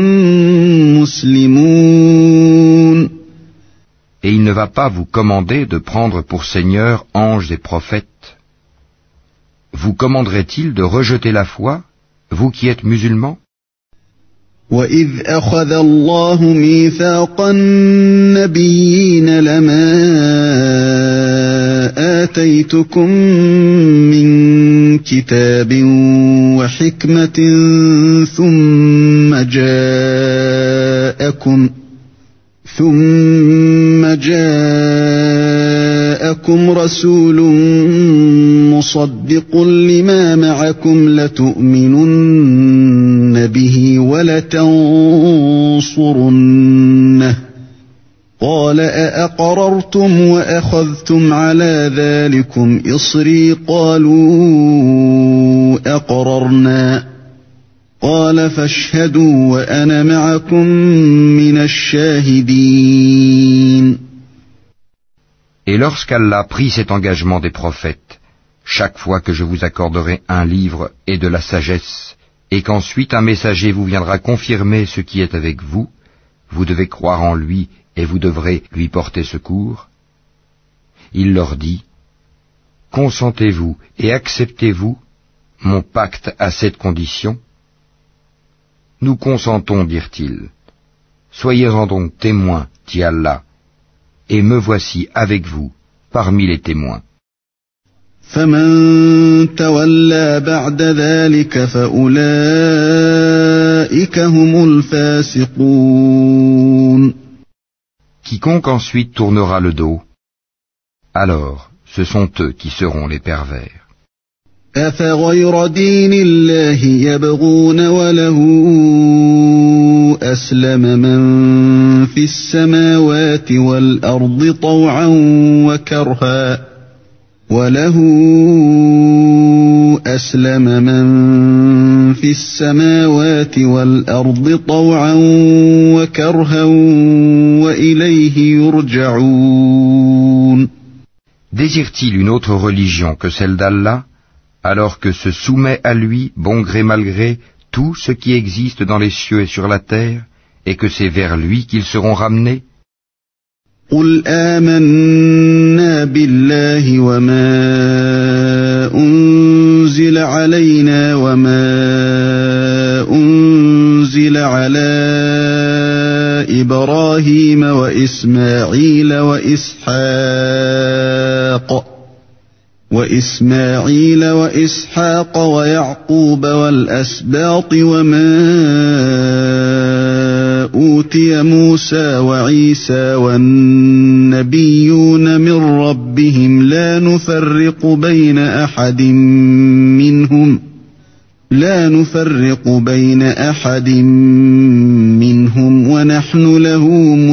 مسلمون. Et il ne va pas vous commander de prendre pour Seigneur anges et prophètes. Vous commanderait-il de rejeter la foi, vous qui êtes musulmans? وَإِذْ أَخَذَ اللَّهُ مِيثَاقَ النَّبِيِّينَ لَمَا آتَيْتُكُم مِّن كِتَابٍ وَحِكْمَةٍ ثُمَّ جاءكم رسول مصدق لما معكم لتؤمنن به ولتنصرنه قال أأقررتم وأخذتم على ذلكم إصري قالوا أقررنا قال فاشهدوا وأنا معكم من الشاهدين. Et lorsqu'Allah prit cet engagement des prophètes, chaque fois que je vous accorderai un livre et de la sagesse, et qu'ensuite un messager vous viendra confirmer ce qui est avec vous, vous devez croire en lui et vous devrez lui porter secours. Il leur dit, consentez-vous et acceptez-vous mon pacte à cette condition? Nous consentons, dirent-ils. Soyez-en donc témoins, dit Allah, et me voici avec vous, parmi les témoins. فَمَن تَوَلَّى بَعْدَ ذَلِكَ فَأُولَئِكَ هُمُ الْفَاسِقُونَ. Quiconque ensuite tournera le dos, alors ce sont eux qui seront les pervers. أَفَغَيْرَ دِينِ اللَّهِ يَبْغُونَ وَلَهُ أَسْلَمَ مَن فِي السَّمَاوَاتِ وَالْأَرْضِ طَوْعًا وَكَرْهًا وَإِلَيْهِ يُرْجَعُونَ. Désire-t-il une autre religion que celle d'Allah, alors que se soumet à lui, bon gré mal gré, tout ce qui existe dans les cieux et sur la terre, et que c'est vers lui qu'ils seront ramenés? قُلْ آمَنَّا بِاللَّهِ وَمَا أُنزِلَ عَلَيْنَا وَمَا أُنزِلَ عَلَى إِبْرَاهِيمَ وَإِسْمَاعِيلَ وَإِسْحَاقَ وَيَعْقُوبَ وَالْأَسْبَاطِ وَمَا أُوتِيَ مُوسَى وَعِيسَى وَالنَّبِيُّونَ مِن رَّبِّهِمْ ربهم لا نفرق بين أحد منهم ونحن له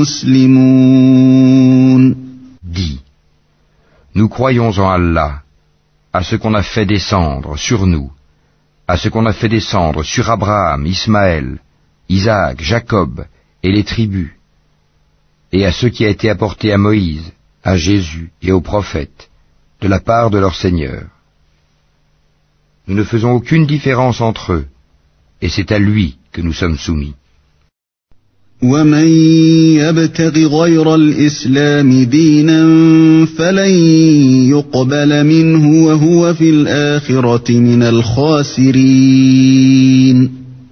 مسلمون. Dis, nous croyons en Allah, à ce qu'on a fait descendre sur nous, à ce qu'on a fait descendre sur Abraham, Ismaël, Isaac, Jacob et les tribus, et à ce qui a été apporté à Moïse, à Jésus et aux prophètes, de la part de leur Seigneur. Nous ne faisons aucune différence entre eux, et c'est à lui que nous sommes soumis. ومن يبتغ غير الإسلام دينا فلن يقبل منه وهو في الآخرة من الخاسرين.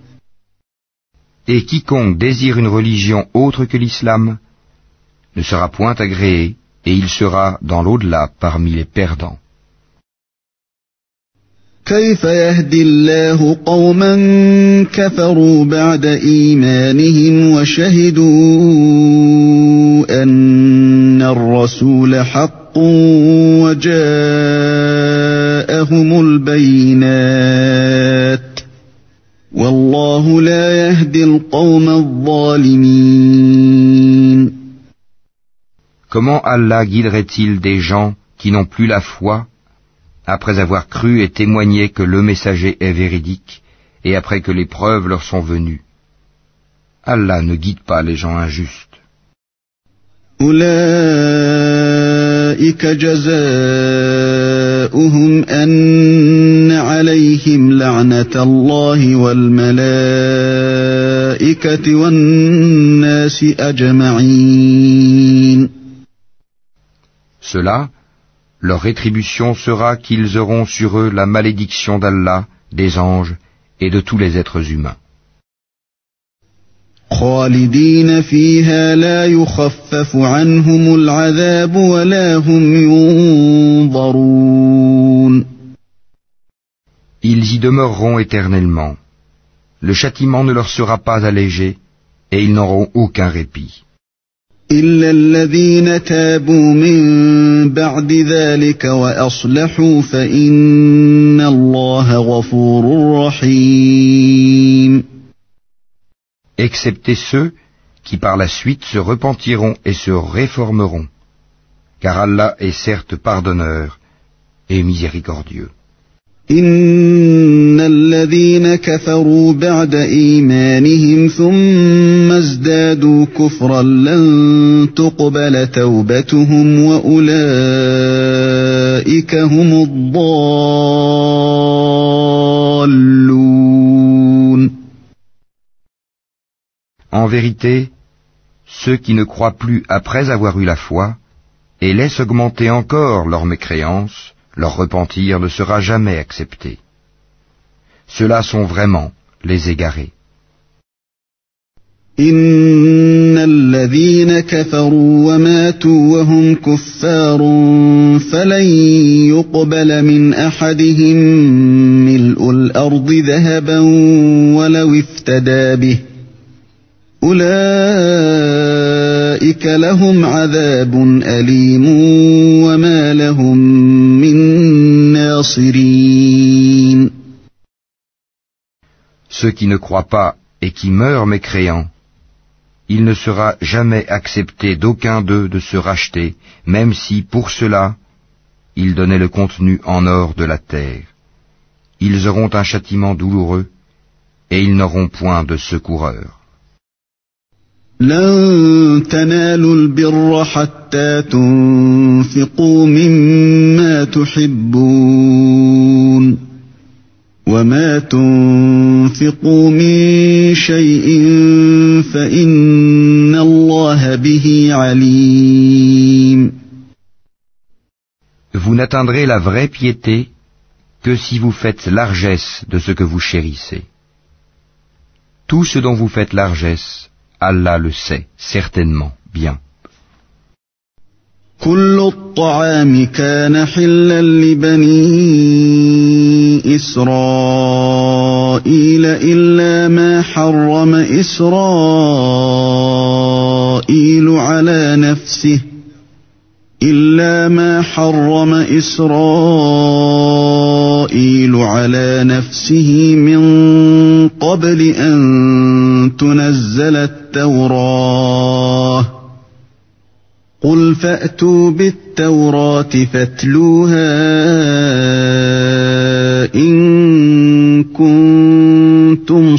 Et quiconque désire une religion autre que l'islam ne sera point agréé, et il sera dans l'au-delà parmi les perdants. كيف يهدي الله قوما كفروا بعد إيمانهم وشهدوا أن الرسول حق وجاءهم البينات والله لا يهدي القوم الظالمين. Comment Allah guiderait-il des gens qui n'ont plus la foi après avoir cru et témoigné que le messager est véridique, et après que les preuves leur sont venues? Allah ne guide pas les gens injustes. أولئك جزاؤهم أن عليهم لعنة الله والملائكة والناس أجمعين. Cela, leur rétribution sera qu'ils auront sur eux la malédiction d'Allah, des anges et de tous les êtres humains. خالدين فيها لا يخفف عنهم العذاب ولا هم ينظرون. Ils y demeureront éternellement. Le châtiment ne leur sera pas allégé et ils n'auront aucun répit. إلا الذين تابوا من بعد ذلك وأصلحوا فإن الله غفور رحيم. Excepté ceux qui par la suite se repentiront et se réformeront, car Allah est certes pardonneur et miséricordieux. إن الذين كفروا بعد إيمانهم ثم ازدادوا كفرا لن تقبل توبتهم وأولئك هم الضالون. En vérité, ceux qui ne croient plus après avoir eu la foi et laissent augmenter encore leur mécréance, leur repentir ne sera jamais accepté. Ceux-là sont vraiment les égarés. إن الذين كفروا وماتوا وهم كفار فلن يقبل من أحدهم ملء الأرض ذهبا ولو افتدى به أولئك لهم عذاب أليم وما لهم من ناصرين. Ceux qui ne croient pas et qui meurent mécréants, il ne sera jamais accepté d'aucun d'eux de se racheter, même si, pour cela, ils donnaient le contenu en or de la terre. Ils auront un châtiment douloureux, et ils n'auront point de secoureur. لن تنالوا البر حتى تنفقوا مما تحبون وما تنفقوا من شيء فإن الله به عليم. Vous n'atteindrez la vraie piété que si vous faites largesse de ce que vous chérissez. Tout ce dont vous faites largesse, Allah le sait certainement bien. كل الطعام كان حلا لبني إسرائيل إلا ما حرم إسرائيل على نفسه إلا ما حرم إسرائيل على نفسه من قبل أن تنزل التوراة قل فأتوا بالتوراة فاتلوها إن كنتم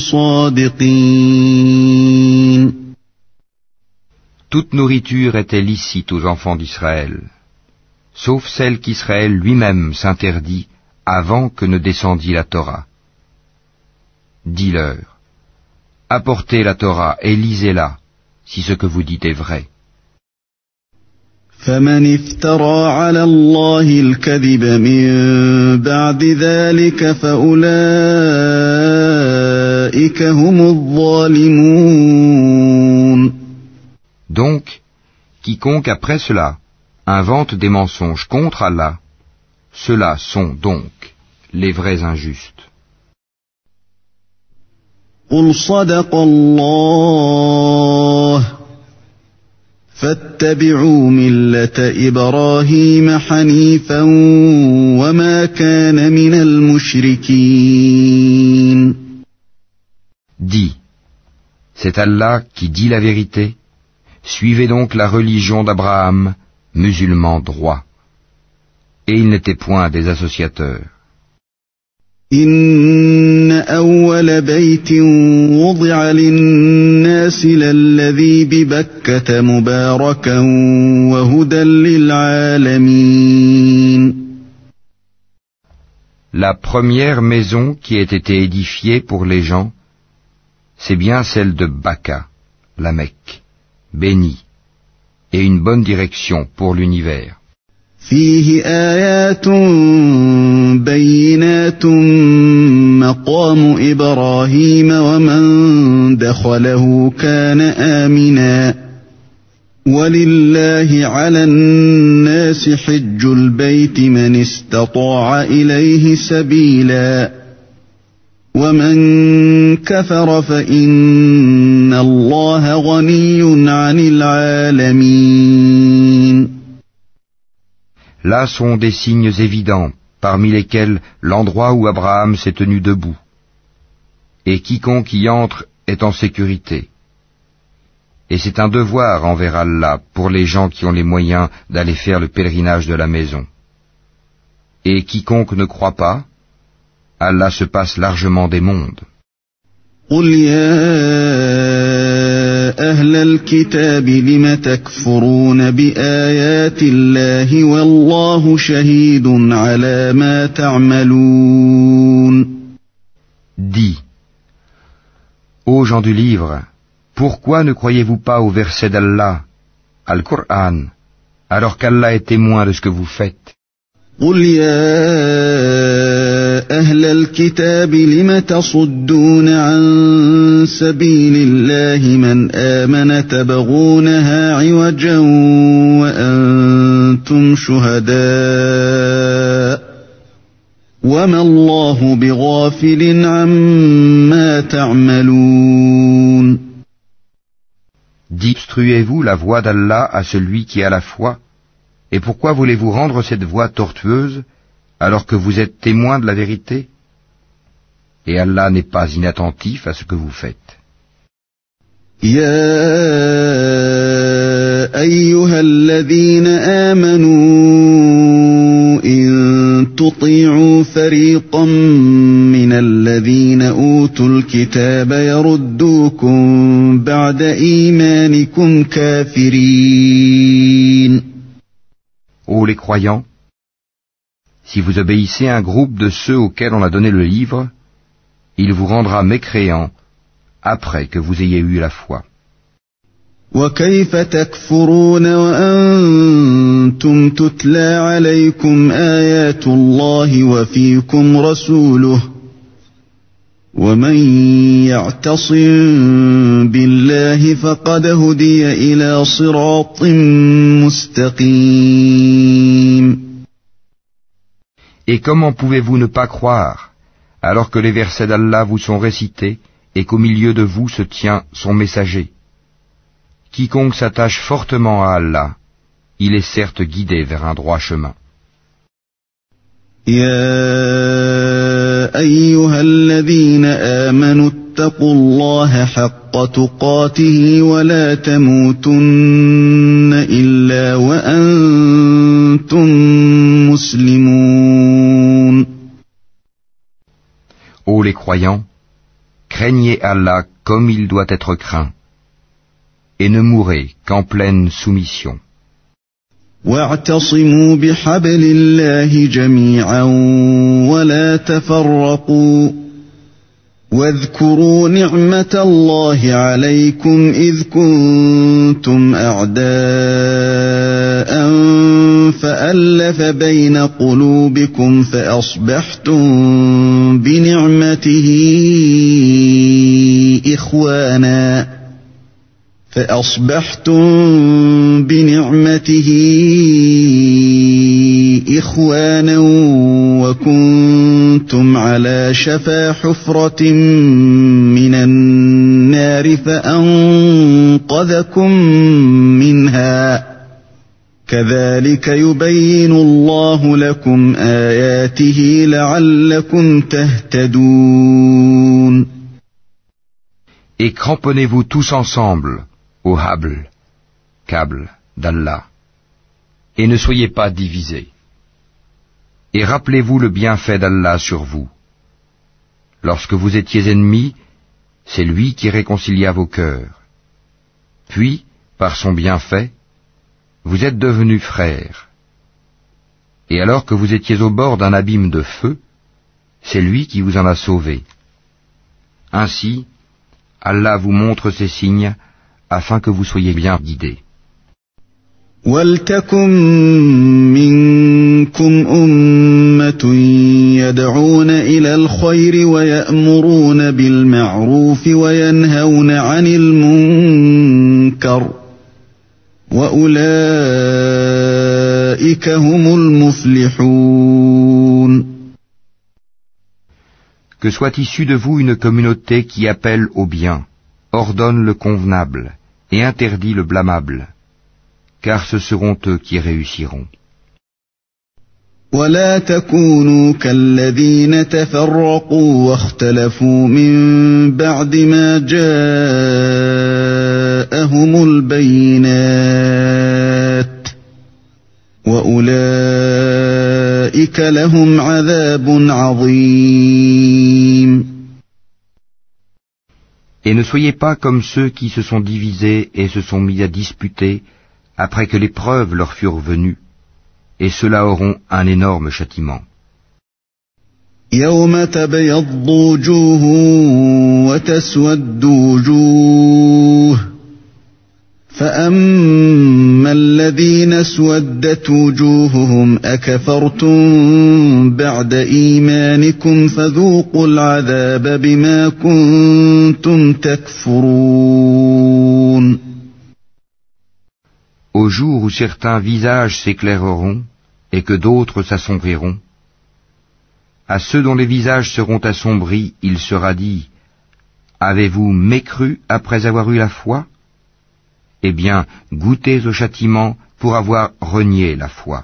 صادقين. Toute nourriture était licite aux enfants d'Israël, sauf celle qu'Israël lui-même s'interdit avant que ne descendît la Torah. Dis-leur, apportez la Torah et lisez-la, si ce que vous dites est vrai. فمن افترى على الله الكذب من بعد ذلك فأولئك هم الظالمون. Donc, quiconque après cela invente des mensonges contre Allah, ceux-là sont donc les vrais injustes. قل صدق الله فاتبعوا ملة إبراهيم حنيفا وما كان من المشركين. Dis, c'est Allah qui dit la vérité. Suivez donc la religion d'Abraham, musulman droit. Et il n'était point des associateurs. إن أول بيت وضع للناس للذي ببكة مباركا وهدى للعالمين. La première maison qui ait été édifiée pour les gens, c'est bien celle de Bakka, la Mecque, bénie, et une bonne direction pour l'univers. فيه آيات بينات مقام إبراهيم ومن دخله كان آمنا ولله على الناس حج البيت من استطاع إليه سبيلا ومن كفر فإن الله غني عن العالمين. Là sont des signes évidents, parmi lesquels l'endroit où Abraham s'est tenu debout. Et quiconque y entre est en sécurité. Et c'est un devoir envers Allah pour les gens qui ont les moyens d'aller faire le pèlerinage de la maison. Et quiconque ne croit pas, Allah se passe largement des mondes. قل يا أهل الكتاب لم تكفرون بآيات الله والله شهيد على ما تعملون. Dis, ô gens du livre, pourquoi ne croyez-vous pas au verset d'Allah, Al-Qur'an, alors qu'Allah est témoin de ce que vous faites? قل يا أهل الكتاب لم تصدون عن سبيل الله من آمن تبغونها عوجا وأنتم شهداء وما الله بغافل عما تعملون. Obstruez-vous la voie d'Allah à celui qui a la foi? Et pourquoi voulez-vous rendre cette voie tortueuse alors que vous êtes témoin de la vérité? Et Allah n'est pas inattentif à ce que vous faites. يا أيها الذين آمنوا إن تطيعوا فريقا من الذين أوتوا الكتاب يردوكم بعد إيمانكم كافرين. Ô les croyants, si vous obéissez à un groupe de ceux auxquels on a donné le livre, il vous rendra mécréants après que vous ayez eu la foi. وكيف تكفرون وأنتم تتلى عليكم آيات الله وفيكم رسوله ومن يعتصم بالله فقد هدي إلى صراط مستقيم. Et comment pouvez-vous ne pas croire, alors que les versets d'Allah vous sont récités et qu'au milieu de vous se tient son messager? Quiconque s'attache fortement à Allah, il est certes guidé vers un droit chemin. يا أيها الذين آمنوا اتقوا الله حق تقاته ولا تموتن إلا وأنتم مسلمون. Ô les croyants, craignez Allah comme il doit être craint, et ne mourrez qu'en pleine soumission. واعتصموا بحبل الله جميعا ولا تفرقوا واذكروا نعمة الله عليكم إذ كنتم أعداء فألف بين قلوبكم فأصبحتم بنعمته إخوانا وكنتم على شفا حفرة من النار فأنقذكم منها كذلك يبين الله لكم آياته لعلكم تهتدون. Et cramponnez-vous tous ensemble au câble d'Allah, et ne soyez pas divisés. Et rappelez-vous le bienfait d'Allah sur vous. Lorsque vous étiez ennemis, c'est lui qui réconcilia vos cœurs. Puis, par son bienfait, vous êtes devenus frères. Et alors que vous étiez au bord d'un abîme de feu, c'est lui qui vous en a sauvés. Ainsi, Allah vous montre ses signes afin que vous soyez bien guidés. وَلْتَكُن مِّنكُمْ أُمَّةٌ يَدْعُونَ إِلَى الْخَيْرِ وَيَأْمُرُونَ بِالْمَعْرُوفِ وَيَنْهَوْنَ عَنِ الْمُنكَرِ وَأُولَئِكَ هُمُ الْمُفْلِحُونَ. Que soit issue de vous une communauté qui appelle au bien, ordonne le convenable et interdit le blâmable, car ce seront eux qui réussiront. ولا تكونوا كالذين تفرقوا واختلفوا من بعد ما جاءهم البينات وأولئك لهم عذاب عظيم. Et ne soyez pas comme ceux qui se sont divisés et se sont mis à disputer après que les preuves leur furent venues, et ceux-là auront un énorme châtiment. يوم تبيض وجوه وتسود وجوه فأما الذين اسودت وجوههم أكفرتم بعد إيمانكم فذوقوا العذاب بما كنتم تكفرون. Au jour où certains visages s'éclaireront et que d'autres s'assombriront, à ceux dont les visages seront assombris, il sera dit : avez-vous mécru après avoir eu la foi ? Eh bien, goûtez au châtiment pour avoir renié la foi.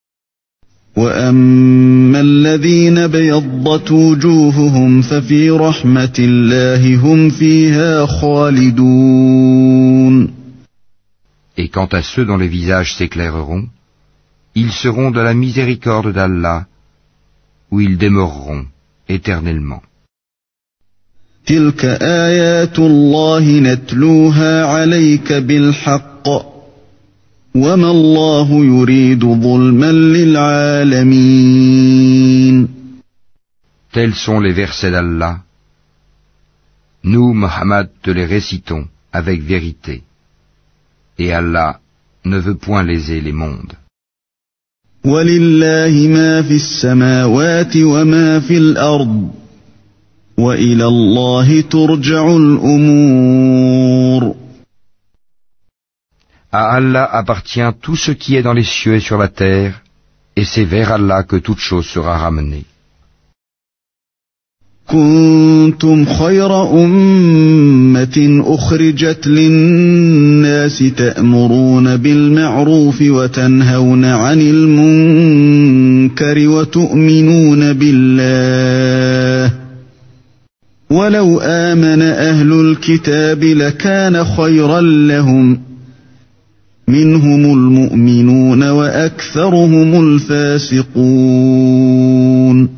وَأَمَّا الَّذِينَ بَيَضَّتْ وُجُوهُهُمْ فَفِي رَحْمَةِ اللَّهِ هُمْ فِيهَا خَالِدُونَ. Et quant à ceux dont les visages s'éclaireront, ils seront de la miséricorde d'Allah, où ils demeureront éternellement. تِلْكَ آيَاتُ اللَّهِ نَتْلُوهَا عَلَيْكَ بِالْحَقِّ وَمَا اللَّهُ يُرِيدُ ظُلْمًا لِلْعَالَمِينَ. Tels sont les versets d'Allah. Nous, Mohammed, te les récitons avec vérité. Et Allah ne veut point léser les mondes. وَلِلَّهِ مَا فِي السَّمَاوَاتِ وَمَا فِي الْأَرْضِ وَإِلَى اللَّهِ تُرْجَعُ الْأُمُورُ. À Allah appartient tout ce qui est dans les cieux et sur la terre, et c'est vers Allah que toute chose sera ramenée. كنتم كنتم خير أمة أخرجت للناس تأمرون بالمعروف وتنهون عن المنكر وتؤمنون بالله ولو آمن أهل الكتاب لكان خيرا لهم منهم المؤمنون وأكثرهم الفاسقون.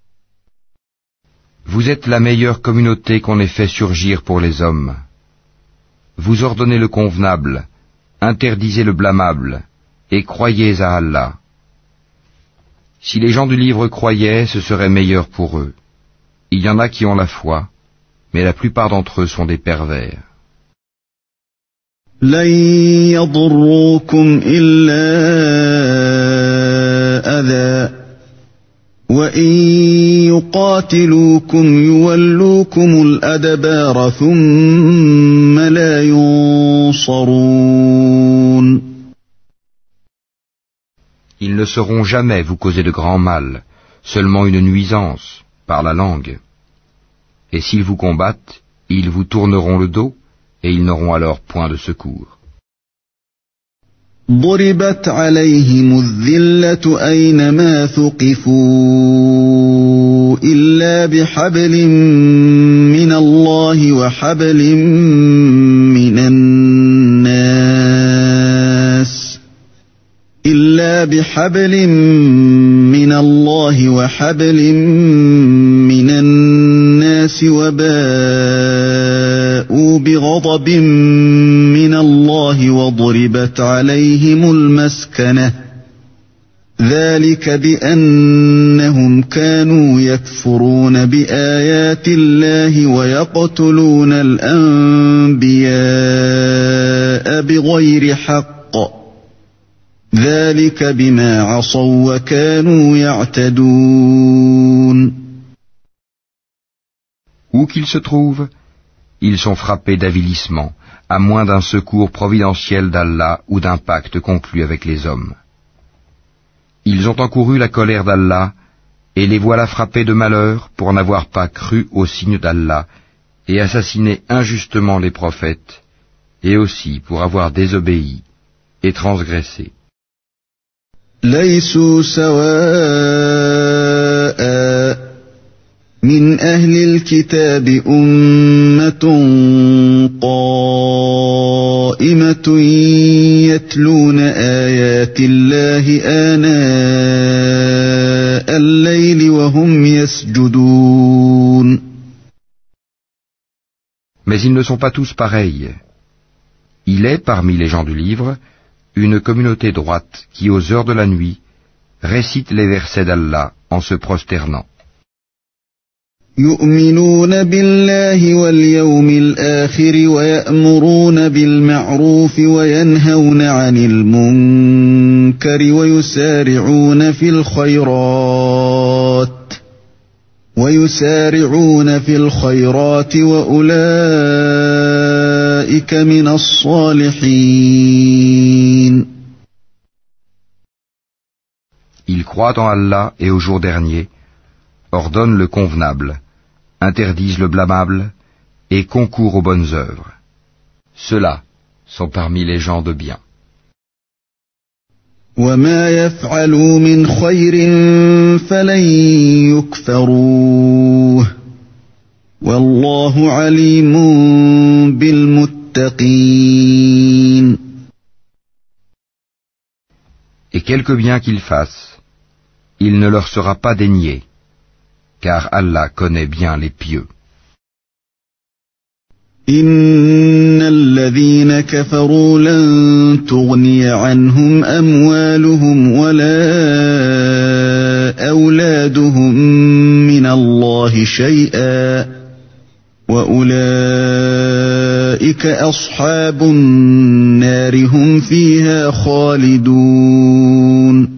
Vous êtes la meilleure communauté qu'on ait fait surgir pour les hommes. Vous ordonnez le convenable, interdisez le blâmable, et croyez à Allah. Si les gens du livre croyaient, ce serait meilleur pour eux. Il y en a qui ont la foi, mais la plupart d'entre eux sont des pervers. لن يضروكم إلا أذى وإن يقاتلوكم يولوكم الأدبار ثم لا ينصرون. Ils ne sauront jamais vous causer de grand mal, seulement une nuisance, par la langue. Et s'ils vous combattent, ils vous tourneront le dos, et ils n'auront alors point de secours. ضربت عليهم الذلة أينما ثقفوا إلا بحبل من الله وحبل من الناس وباءوا بغضب من الله وضربت عليهم المسكنة ذلك بأنهم كانوا يكفرون بآيات الله ويقتلون الأنبياء بغير حق ذلك بما عصوا وكانوا يعتدون. Où qu'ils se trouvent, ils sont frappés d'avilissement, à moins d'un secours providentiel d'Allah ou d'un pacte conclu avec les hommes. Ils ont encouru la colère d'Allah, et les voilà frappés de malheur pour n'avoir pas cru aux signes d'Allah, et assassiné injustement les prophètes, et aussi pour avoir désobéi et transgressé. ليسوا سواء من أهل الكتاب أمة قائمة يتلون آيات الله آناء الليل وهم يسجدون. Mais ils ne sont pas tous pareils. Il est, parmi les gens du livre, une communauté droite qui, aux heures de la nuit, récite les versets d'Allah en se prosternant. يؤمنون بالله واليوم الآخر ويأمرون بالمعروف وينهون عن المنكر ويسارعون في الخيرات وأولئك من الصالحين. Ils croient en Allah et au jour dernier, ordonnent le convenable, interdisent le blâmable et concourent aux bonnes œuvres. Ceux-là sont parmi les gens de bien. وما يفعلوا من خير فلن يكفروه والله عليم بالمتقين. Et quelque bien qu'ils fassent, il ne leur sera pas dénié, car Allah connaît bien les pieux. إن الذين كفروا لن تغني عنهم أموالهم ولا أولادهم من الله شيئا وأولئك أصحاب النار هم فيها خالدون.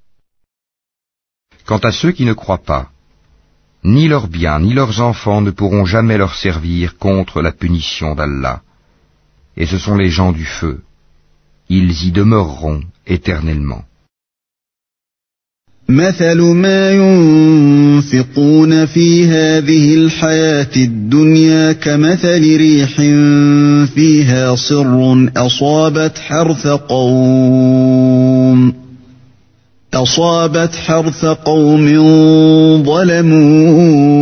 Quant à ceux qui ne croient pas, ni leurs biens ni leurs enfants ne pourront jamais leur servir contre la punition d'Allah. Et ce sont les gens du feu. Ils y demeureront éternellement. مثل ما ينفقون في هذه الحياة الدنيا كمثل ريح فيها صر أصابت حرث قوم ظلموا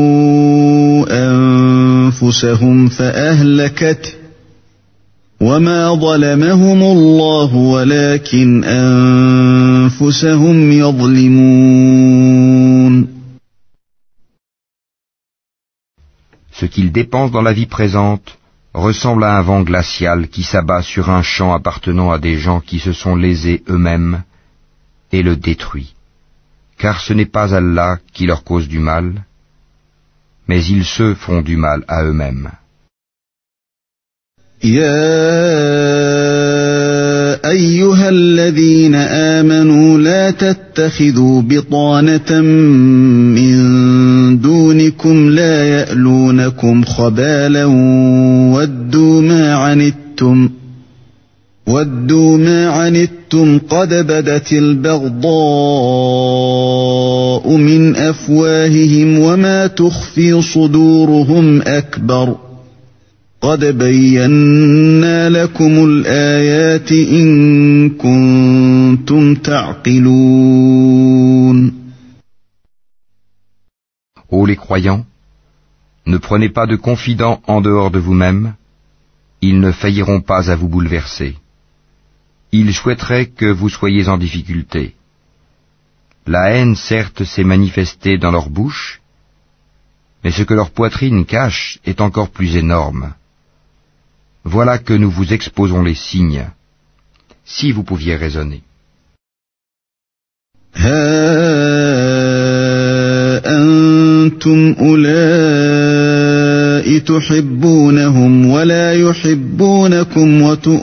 أنفسهم فأهلكته وما ظلمهم الله ولكن أنفسهم يظلمون. Ce qu'ils dépensent dans la vie présente ressemble à un vent glacial qui s'abat sur un champ appartenant à des gens qui se sont lésés eux-mêmes et le détruit. Car ce n'est pas Allah qui leur cause du mal, mais ils se font du mal à eux-mêmes. يا أيها الذين آمنوا لا تتخذوا بطانة من دونكم لا يألونكم خبالا ودوا ما عنتم قد بدت البغضاء من أفواههم وما تخفي صدورهم أكبر قد بينا لكم الآيات إن كنتم تعقلون. Ô les croyants, ne prenez pas de confidents en dehors de vous-même, ils ne failliront pas à vous bouleverser. Ils souhaiteraient que vous soyez en difficulté. La haine certes s'est manifestée dans leur bouche, mais ce que leur poitrine cache est encore plus énorme. Voilà que nous vous exposons les signes, si vous pouviez raisonner. أنتم أولئك تحبونهم ولا يحبونكم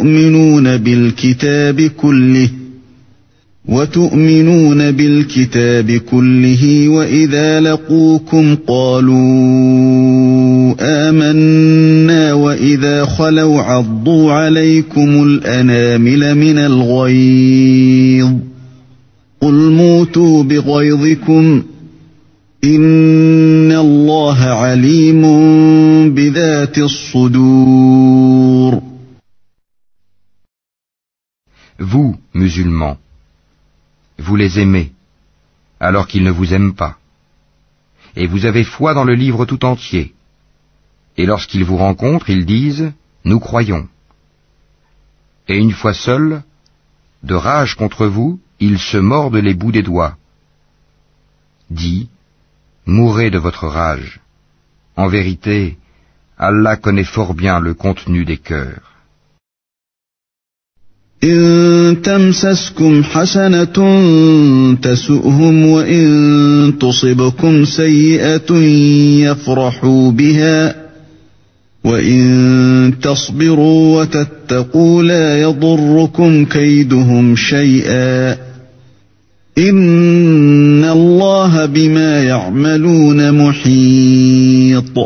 وتؤمنون بالكتاب كله وإذا لقوكم قالوا آمنا وإذا خلوا عضوا عليكم الأنامل من الغيظ قل موتوا بغيظكم إن الله عليم بذات الصدور. Vous, musulmans, vous les aimez, alors qu'ils ne vous aiment pas. Et vous avez foi dans le livre tout entier. Et lorsqu'ils vous rencontrent, ils disent « Nous croyons ». Et une fois seuls, de rage contre vous, ils se mordent les bouts des doigts. Dis, mourrez de votre rage. En vérité, Allah connaît fort bien le contenu des cœurs. إن تمسسكم حسنة تسؤهم وإن تصبكم سيئة يفرحوا بها وإن تصبروا وتتقوا لا يضركم كيدهم شيئا إن الله بما يعملون محيط.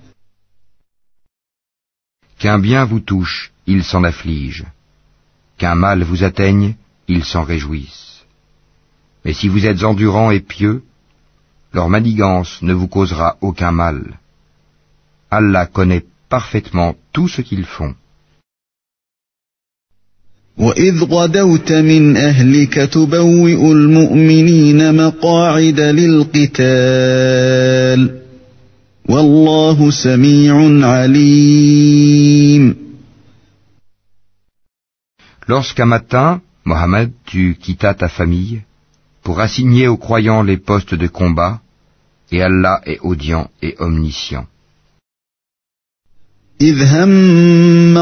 Qu'un bien vous touche, ils s'en affligent. Qu'un mal vous atteigne, ils s'en réjouissent. Mais si vous êtes endurants et pieux, leur manigance ne vous causera aucun mal. Allah connaît parfaitement tout ce qu'ils font. وَإِذْ غَدَوْتَ مِنْ أَهْلِكَ تُبَوِّئُ الْمُؤْمِنِينَ مَقَاعِدَ لِلْقِتَالِ وَاللَّهُ سَمِيعٌ عَلِيمٌ. Lorsqu'un matin, Mohammed, tu quittas ta famille pour assigner aux croyants les postes de combat, et Allah est audient et omniscient. إِذْ هَمَّ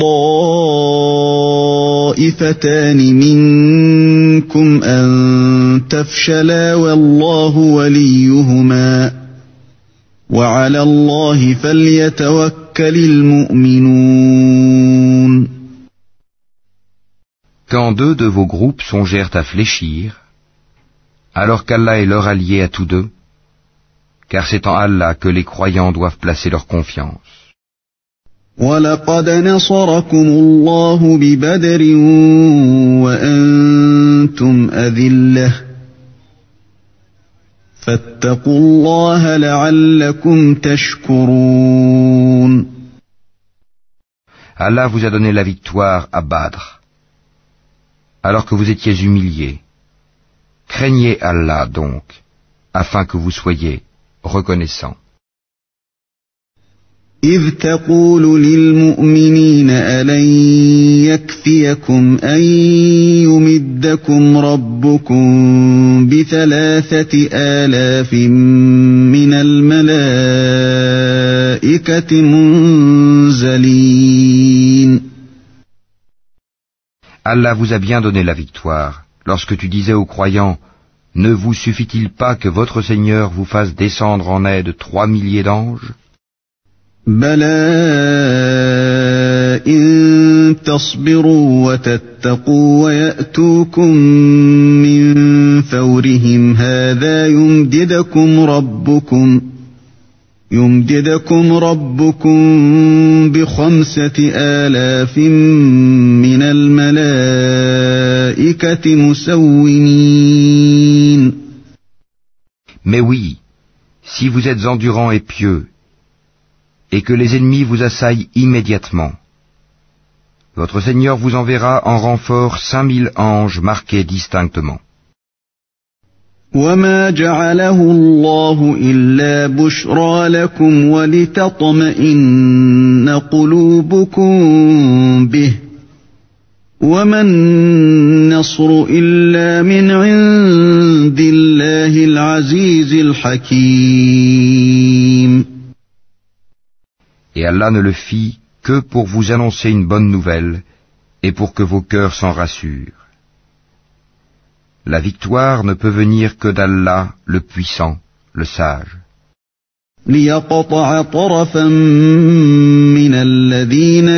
الطَّائِفَتَانِ مِنكُمْ أَن تَفْشَلَا وَاللَّهُ وَلِيُّهُمَا وَعَلَى اللَّهِ فَلْيَتَوَكَّلِ الْمُؤْمِنُونَ. Quand deux de vos groupes songèrent à fléchir, alors qu'Allah est leur allié à tous deux, car c'est en Allah que les croyants doivent placer leur confiance. وَلَقَدْ نَصَرَكُمُ اللَّهُ بِبَدْرٍ وَأَنْتُمْ أَذِلَّةٌ فاتقوا الله لعلكم تشكرون. Allah vous a donné la victoire à Badr, alors que vous étiez humiliés. Craignez Allah donc, afin que vous soyez reconnaissants. إذ تقول للمؤمنين ألن يكفيكم أن يمدكم ربكم ب3,000 من الملائكة منزلين. Allah vous a bien donné la victoire, lorsque tu disais aux croyants, ne vous suffit-il pas que votre Seigneur vous fasse descendre en aide 3 milliers d'anges? بلى إن تصبروا وتتقوا ويأتوكم من فورهم هذا يمددكم ربكم ب5,000 من الملائكة مسومين. Mais oui, si vous êtes endurants et pieux, et que les ennemis vous assaillent immédiatement, votre Seigneur vous enverra en renfort 5,000 anges marqués distinctement. وما جعله الله إلا بشرى لكم ولتطمئن قلوبكم به وما النصر إلا من عند الله العزيز الحكيم. Et Allah ne le fit que pour vous annoncer une bonne nouvelle et pour que vos cœurs s'en rassurent. La victoire ne peut venir que d'Allah, le puissant, le sage. ليقطع طرفا من الذين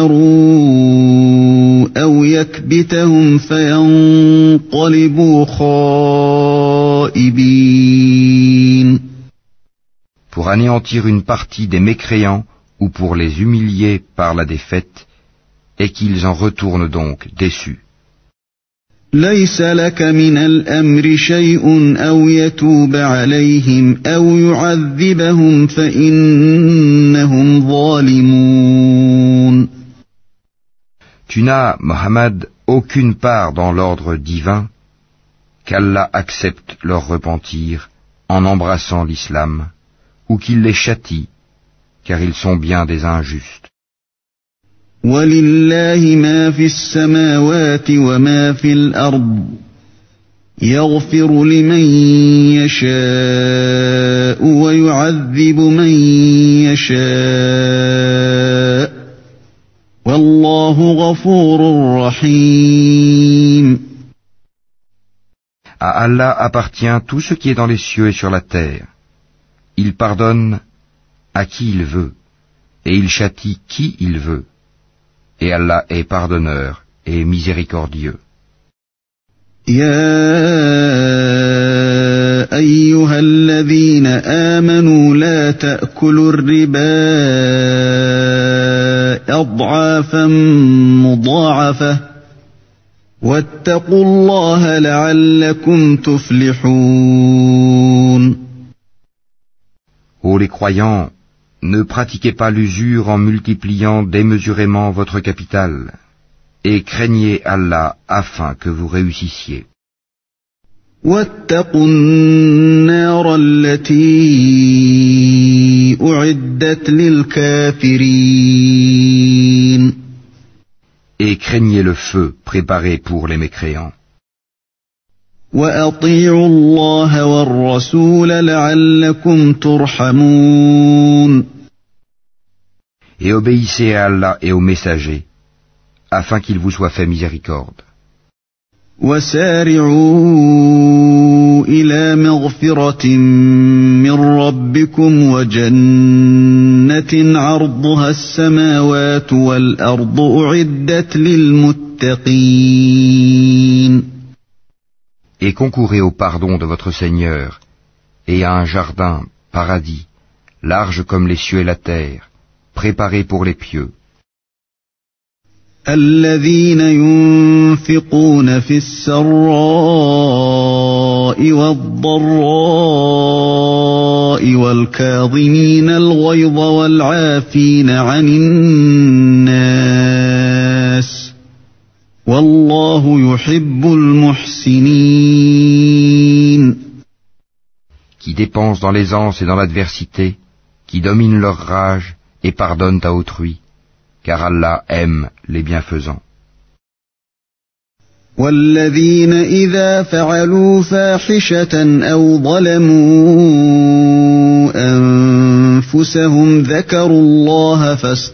كفروا أو يكبتهم فينقلبوا خائبين. Pour anéantir une partie des mécréants ou pour les humilier par la défaite, et qu'ils en retournent donc déçus. ليس لك من الأمر شيء أو يتوب عليهم أو يعذبهم فإنهم ظالمون. Tu n'as, Mohammed, aucune part dans l'ordre divin, qu'Allah accepte leur repentir en embrassant l'islam, ou qu'il les châtie, car ils sont bien des injustes. وَلِلَّهِ مَا فِي السَّمَاوَاتِ وَمَا فِي الْأَرْضِ يَغْفِرُ لِمَن يَشَاءُ وَيُعَذِّبُ مَن يَشَاءُ وَاللَّهُ غَفُورٌ رَّحِيمٌ. À Allah appartient tout ce qui est dans les cieux et sur la terre. Il pardonne à qui il veut, et il châtie qui il veut. Et Allah est pardonneur et miséricordieux. يا أيها الذين آمنوا لا تأكلوا الربا أضعافا مضاعفة واتقوا الله لعلكم تفلحون. Ô les croyants, ne pratiquez pas l'usure en multipliant démesurément votre capital, et craignez Allah afin que vous réussissiez. واتقوا النار التي أعدت للكافرين. Et craignez le feu préparé pour les mécréants. وأطيعوا الله والرسول لعلكم ترحمون. Et obéissez à Allah et aux messagers, afin qu'il vous soit fait miséricorde. وسارعوا إلى مغفرة من ربكم وجنة عرضها السماوات والأرض أعدت للمتقين. Et concourez au pardon de votre Seigneur, et à un jardin, paradis, large comme les cieux et la terre, préparé pour les pieux. الذين ينفقون في السراء بالسراء والضراء والكاظمين الغيظ والعافين عن الناس والله يحب المحسنين. Qui dépensent dans l'aisance et dans l'adversité, qui dominent leur rage et pardonnent à autrui, car Allah aime les bienfaisants. والذين إذا فعلوا فاحشة أو ظلموا أنفسهم ذكروا الله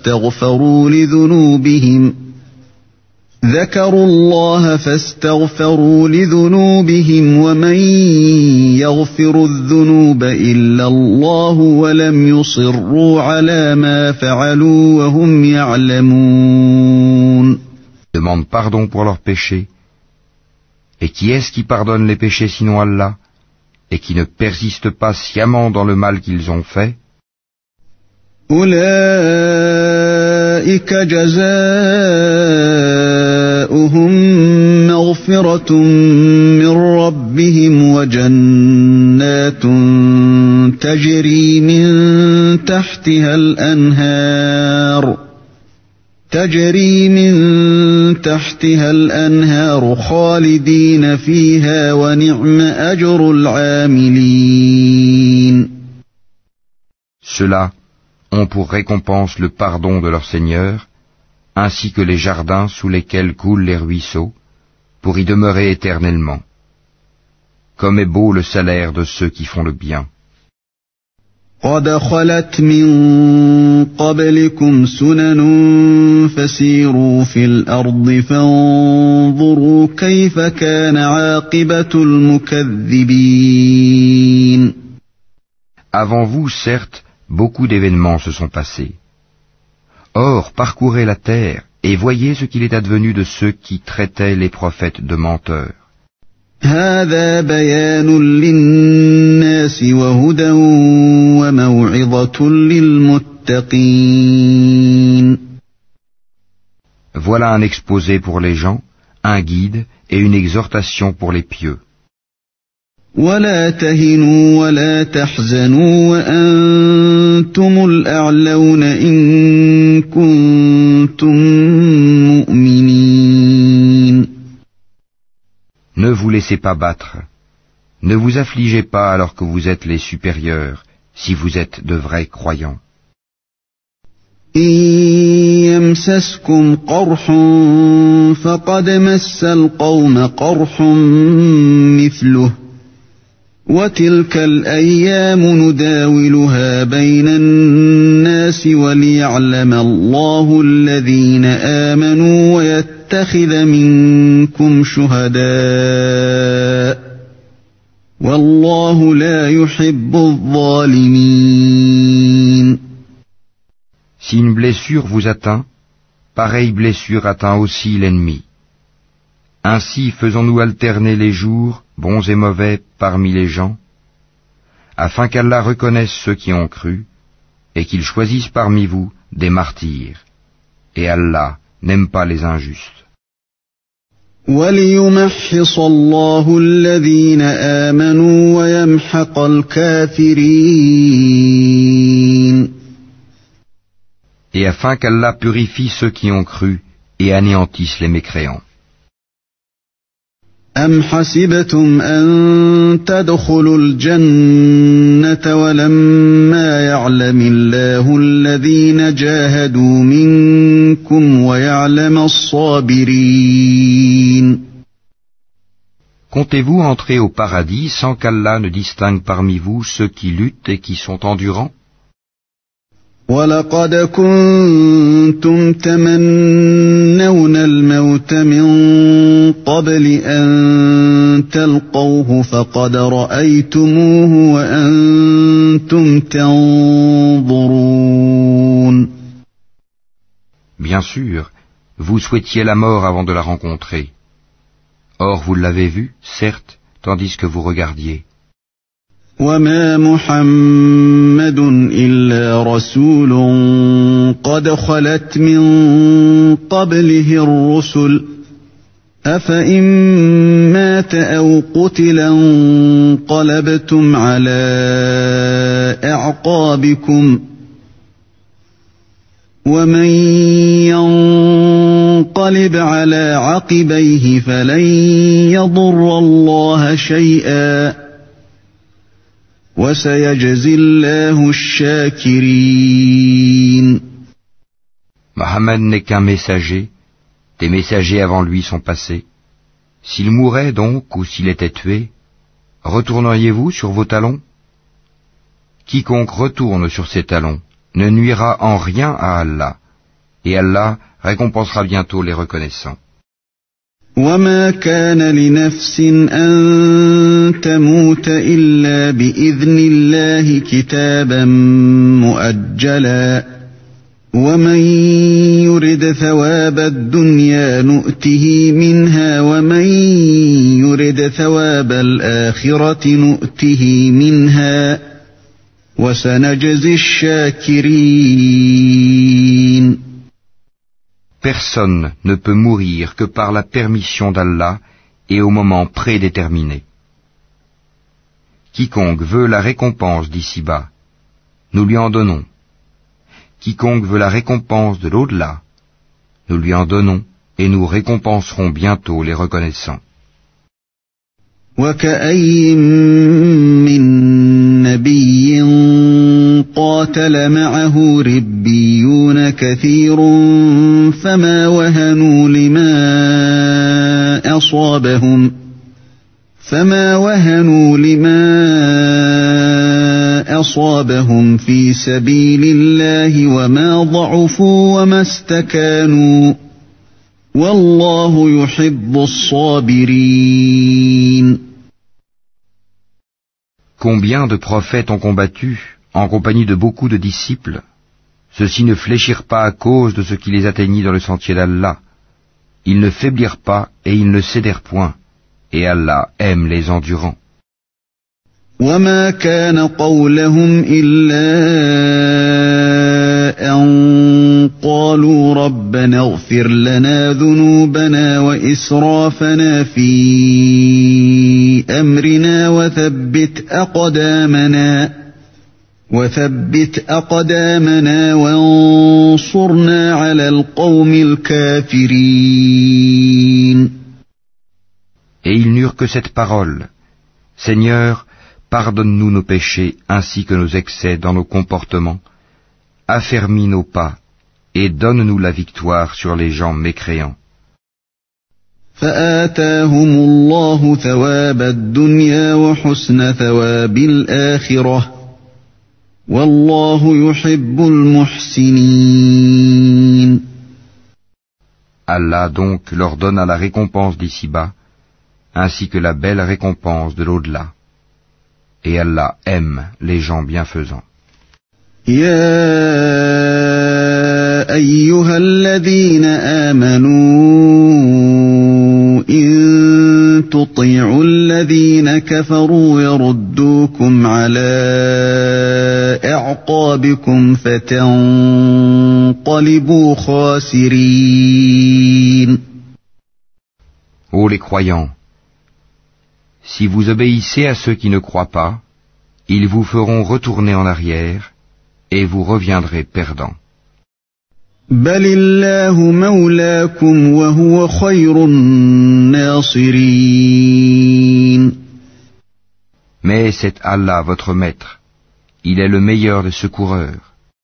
فاستغفروا لذنوبهم ومن يغفر الذنوب إلا الله ولم يصروا على ما فعلوا وهم يعلمون. Demandent pardon pour leurs péchés. Et qui est-ce qui pardonne les péchés sinon Allah, et qui ne persiste pas sciemment dans le mal qu'ils ont fait? أولئك جزاؤهم مغفرة من ربهم وجنات تجري من تحتها الأنهار خالدين فيها ونعم أجر العاملين. Ceux-là ont pour récompense le pardon de leur Seigneur, ainsi que les jardins sous lesquels coulent les ruisseaux, pour y demeurer éternellement. Comme est beau le salaire de ceux qui font le bien. قد خلت من قبلكم سنن فسيروا في الأرض فانظروا كيف كان عاقبة المكذبين. Avant vous, certes, beaucoup d'événements se sont passés. Or, parcourez la terre et voyez ce qu'il est advenu de ceux qui traitaient les prophètes de menteurs. هذا بيان للناس وهدى وموعظة للمتقين. Voilà un exposé pour les gens, un guide et une exhortation pour les pieux. ولا تهنوا ولا تحزنوا وأنتم الأعلون إن كنتم مؤمنين. Ne vous laissez pas battre, ne vous affligez pas alors que vous êtes les supérieurs, si vous êtes de vrais croyants. إن يمسسكم قرح فقد مس القوم قرح مثله وتلك الأيام نداولها بين الناس وليعلم الله الذين آمنوا ويتخذ منكم شهداء والله لا يحب الظالمين. Si une blessure vous atteint, pareille blessure atteint aussi l'ennemi. Ainsi faisons-nous alterner les jours, bons et mauvais, parmi les gens, afin qu'Allah reconnaisse ceux qui ont cru, et qu'il choisisse parmi vous des martyrs. Et Allah n'aime pas les injustes. وَلِيُمَحِّصَ اللَّهُ الَّذِينَ آمَنُوا وَيَمْحَقَ الْكَافِرِينَ. Et afin qu'Allah purifie ceux qui ont cru et anéantisse les mécréants. أَمْ حَسِبْتُمْ أَن تَدْخُلُوا الْجَنَّةَ وَلَمَّا يَعْلَمِ اللَّهُ الَّذِينَ جَاهَدُوا مِنكُمْ وَيَعْلَمَ الصَّابِرِينَ. Comptez-vous entrer au paradis sans qu'Allah ne distingue parmi vous ceux qui luttent et qui sont endurants? وَلَقَدْ كُنْتُمْ تَمَنَّوْنَ الْمَوْتَ مِنْ قَبْلِ أَنْ تَلْقَوْهُ فَقَدْ رَأَيْتُمُوهُ وَأَنْتُمْ تَنْظُرُونَ. Bien sûr, vous souhaitiez la mort avant de la rencontrer. Or vous l'avez vue, certes, tandis que vous regardiez. وَمَا مُحَمَّدٌ إِلَّا رَسُولٌ قَدْ خَلَتْ مِن قَبْلِهِ الرُّسُلُ أفإن مات أو قتل انقلبتم على أعقابكم ومن ينقلب على عقبيه فلن يضر الله شيئا وسيجزي الله الشاكرين. Mohammed n'est qu'un messager, des messagers avant lui sont passés. S'il mourait donc ou s'il était tué, retourneriez-vous sur vos talons? Quiconque retourne sur ses talons ne nuira en rien à Allah, et Allah récompensera bientôt les reconnaissants. وما كان لنفس أن تموت إلا بإذن الله كتابا مؤجلا ومن يرد ثواب الدنيا نؤته منها ومن يرد ثواب الآخرة نؤته منها وسنجزي الشاكرين. Personne ne peut mourir que par la permission d'Allah et au moment prédéterminé. Quiconque veut la récompense d'ici-bas, nous lui en donnons. Quiconque veut la récompense de l'au-delà, nous lui en donnons et nous récompenserons bientôt les reconnaissants. وكأين من نبي قاتل معه ربيون كثير فما وهنوا لما أصابهم في سبيل الله وما ضعفوا وما استكانوا والله يحب الصابرين. Combien de prophètes ont combattu, en compagnie de beaucoup de disciples? Ceux-ci ne fléchirent pas à cause de ce qui les atteignit dans le sentier d'Allah. Ils ne faiblirent pas et ils ne cédèrent point. Et Allah aime les endurants. وما كان قولهم إلا أن قالوا ربنا اغفر لنا ذنوبنا وإسرافنا في أمرنا وثبت أقدامنا وانصرنا على القوم الكافرين. Et ils n'eurent que cette parole: Seigneur, pardonne-nous nos péchés ainsi que nos excès dans nos comportements, affermis nos pas et donne-nous la victoire sur les gens mécréants. فآتاهم الله ثواب الدنيا وحسن ثواب الآخرة والله يحب المحسنين. Allah donc leur donna la récompense d'ici-bas ainsi que la belle récompense de l'au-delà. Et Allah aime les gens bienfaisants. يا أيها الذين آمنوا إن تطيعوا الذين كفروا يردوكم على أعقابكم فتنقلبوا خاسرين. Ô les croyants, si vous obéissez à ceux qui ne croient pas, ils vous feront retourner en arrière et vous reviendrez perdants. بل الله مولاكم وهو خير الناصرين. Mais c'est Allah votre maître, il est le meilleur des secoureurs.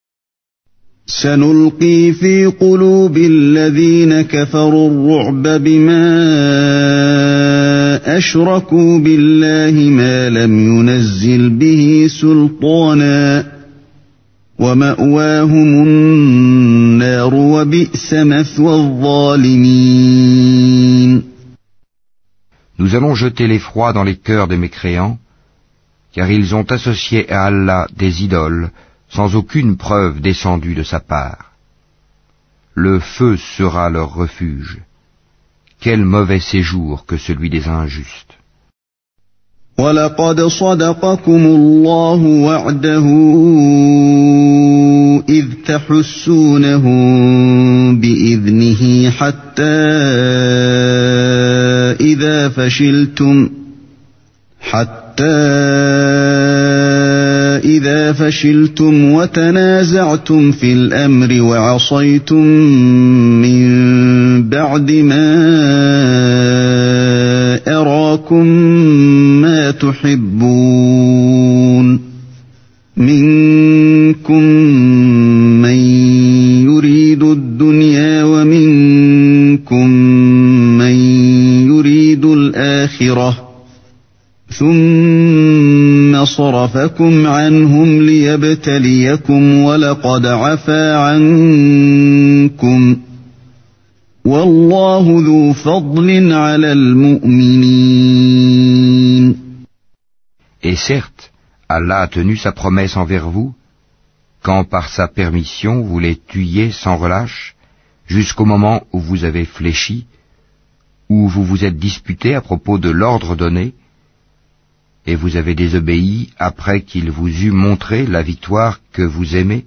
سنلقي في قلوب الذين كفروا الرعب بما أشركوا بالله ما لم ينزل به سلطانا ومأواهم النار وبئس مثوى الظالمين. Nous allons jeter l'effroi dans les cœurs des mécréants, car ils ont associé à Allah des idoles sans aucune preuve descendue de sa part. Le feu sera leur refuge. Quel mauvais séjour que celui des injustes. وَلَقَدْ صَدَقَكُمُ اللَّهُ وَعْدَهُ إِذْ تَحُسُّونَهُم بِإِذْنِهِ حَتَّى إذا فشلتم وتنازعتم في الأمر وعصيتم من بعد ما أراكم ما تحبون منكم من يريد الدنيا ومنكم من يريد الآخرة ثم صرفكم عنهم ليبتليكم ولقد عفا عنكم والله ذو فضل على المؤمنين. Et certes, Allah a tenu sa promesse envers vous, quand par sa permission vous les tuiez sans relâche, jusqu'au moment où vous avez fléchi, où vous vous êtes disputé à propos de l'ordre donné, et vous avez désobéi après qu'il vous eût montré la victoire que vous aimez.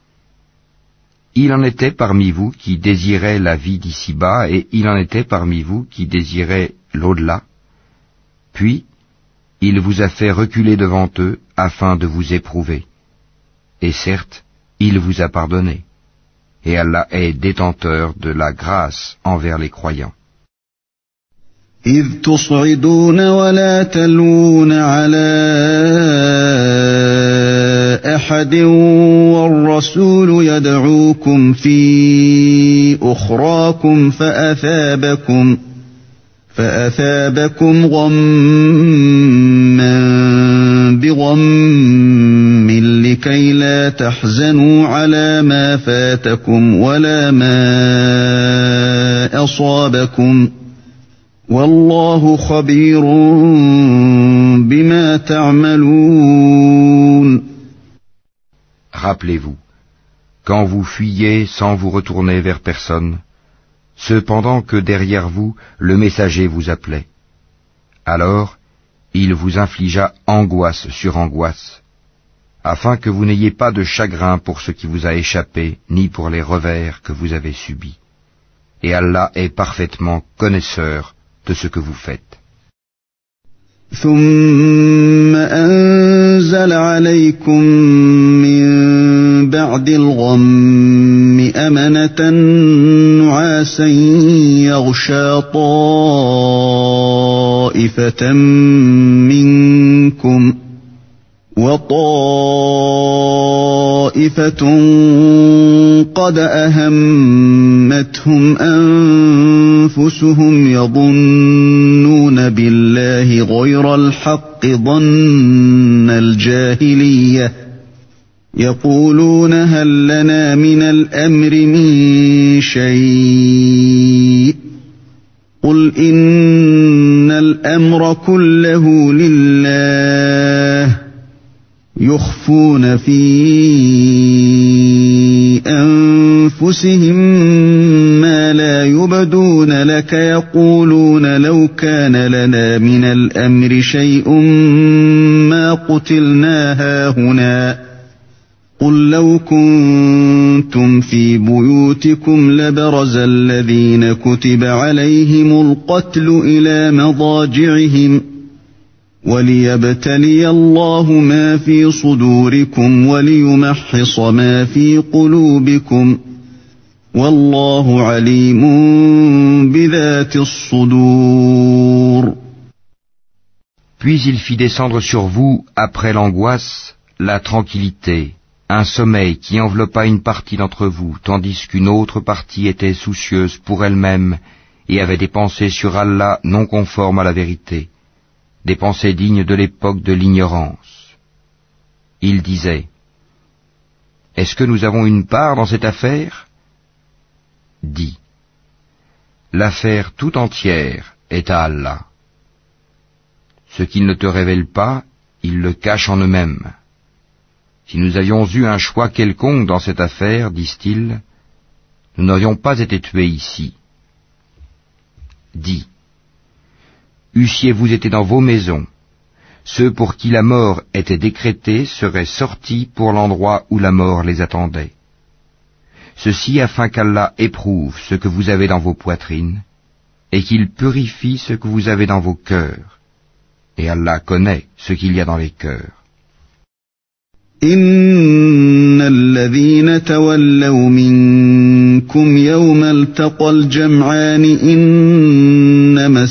Il en était parmi vous qui désiraient la vie d'ici-bas, et il en était parmi vous qui désiraient l'au-delà. Puis, il vous a fait reculer devant eux afin de vous éprouver. Et certes, il vous a pardonné. Et Allah est détenteur de la grâce envers les croyants. إذ تصعدون ولا تلوون على أحد والرسول يدعوكم في أخراكم فأثابكم غما بغم لكي لا تحزنوا على ما فاتكم ولا ما أصابكم والله خبير بما تعملون. Rappelez-vous, quand vous fuyez sans vous retourner vers personne, cependant que derrière vous le messager vous appelait. Alors, il vous infligea angoisse sur angoisse, afin que vous n'ayez pas de chagrin pour ce qui vous a échappé, ni pour les revers que vous avez subis. Et Allah est parfaitement connaisseur de ce que vous faites. ثم أنزل عليكم من بعد الغم أمنة نعاسا يغشى طائفة منكم وطائفة قد أهمتهم أنفسهم يظنون بالله غير الحق ظن الجاهلية يقولون هل لنا من الأمر من شيء قل إن الأمر كله لله يخفون في أنفسهم ما لا يبدون لك يقولون لو كان لنا من الأمر شيء ما قتلنا هاهنا قل لو كنتم في بيوتكم لبرز الذين كتب عليهم القتل إلى مضاجعهم وليبتلي الله ما في صدوركم وليمحص ما في قلوبكم والله عليم بذات الصدور. Puis il fit descendre sur vous, après l'angoisse, la tranquillité, un sommeil qui enveloppa une partie d'entre vous, tandis qu'une autre partie était soucieuse pour elle-même et avait des pensées sur Allah non conformes à la vérité, des pensées dignes de l'époque de l'ignorance. Il disait: est-ce que nous avons une part dans cette affaire? Dis: l'affaire tout entière est à Allah. Ce qu'ils ne te révèlent pas, ils le cachent en eux-mêmes. Si nous avions eu un choix quelconque dans cette affaire, disent-ils, nous n'aurions pas été tués ici. Dis: eussiez-vous été dans vos maisons, ceux pour qui la mort était décrétée seraient sortis pour l'endroit où la mort les attendait. Ceci afin qu'Allah éprouve ce que vous avez dans vos poitrines, et qu'il purifie ce que vous avez dans vos cœurs. Et Allah connaît ce qu'il y a dans les cœurs. إن الذين تولوا منكم يوم التقى الجمعان إنما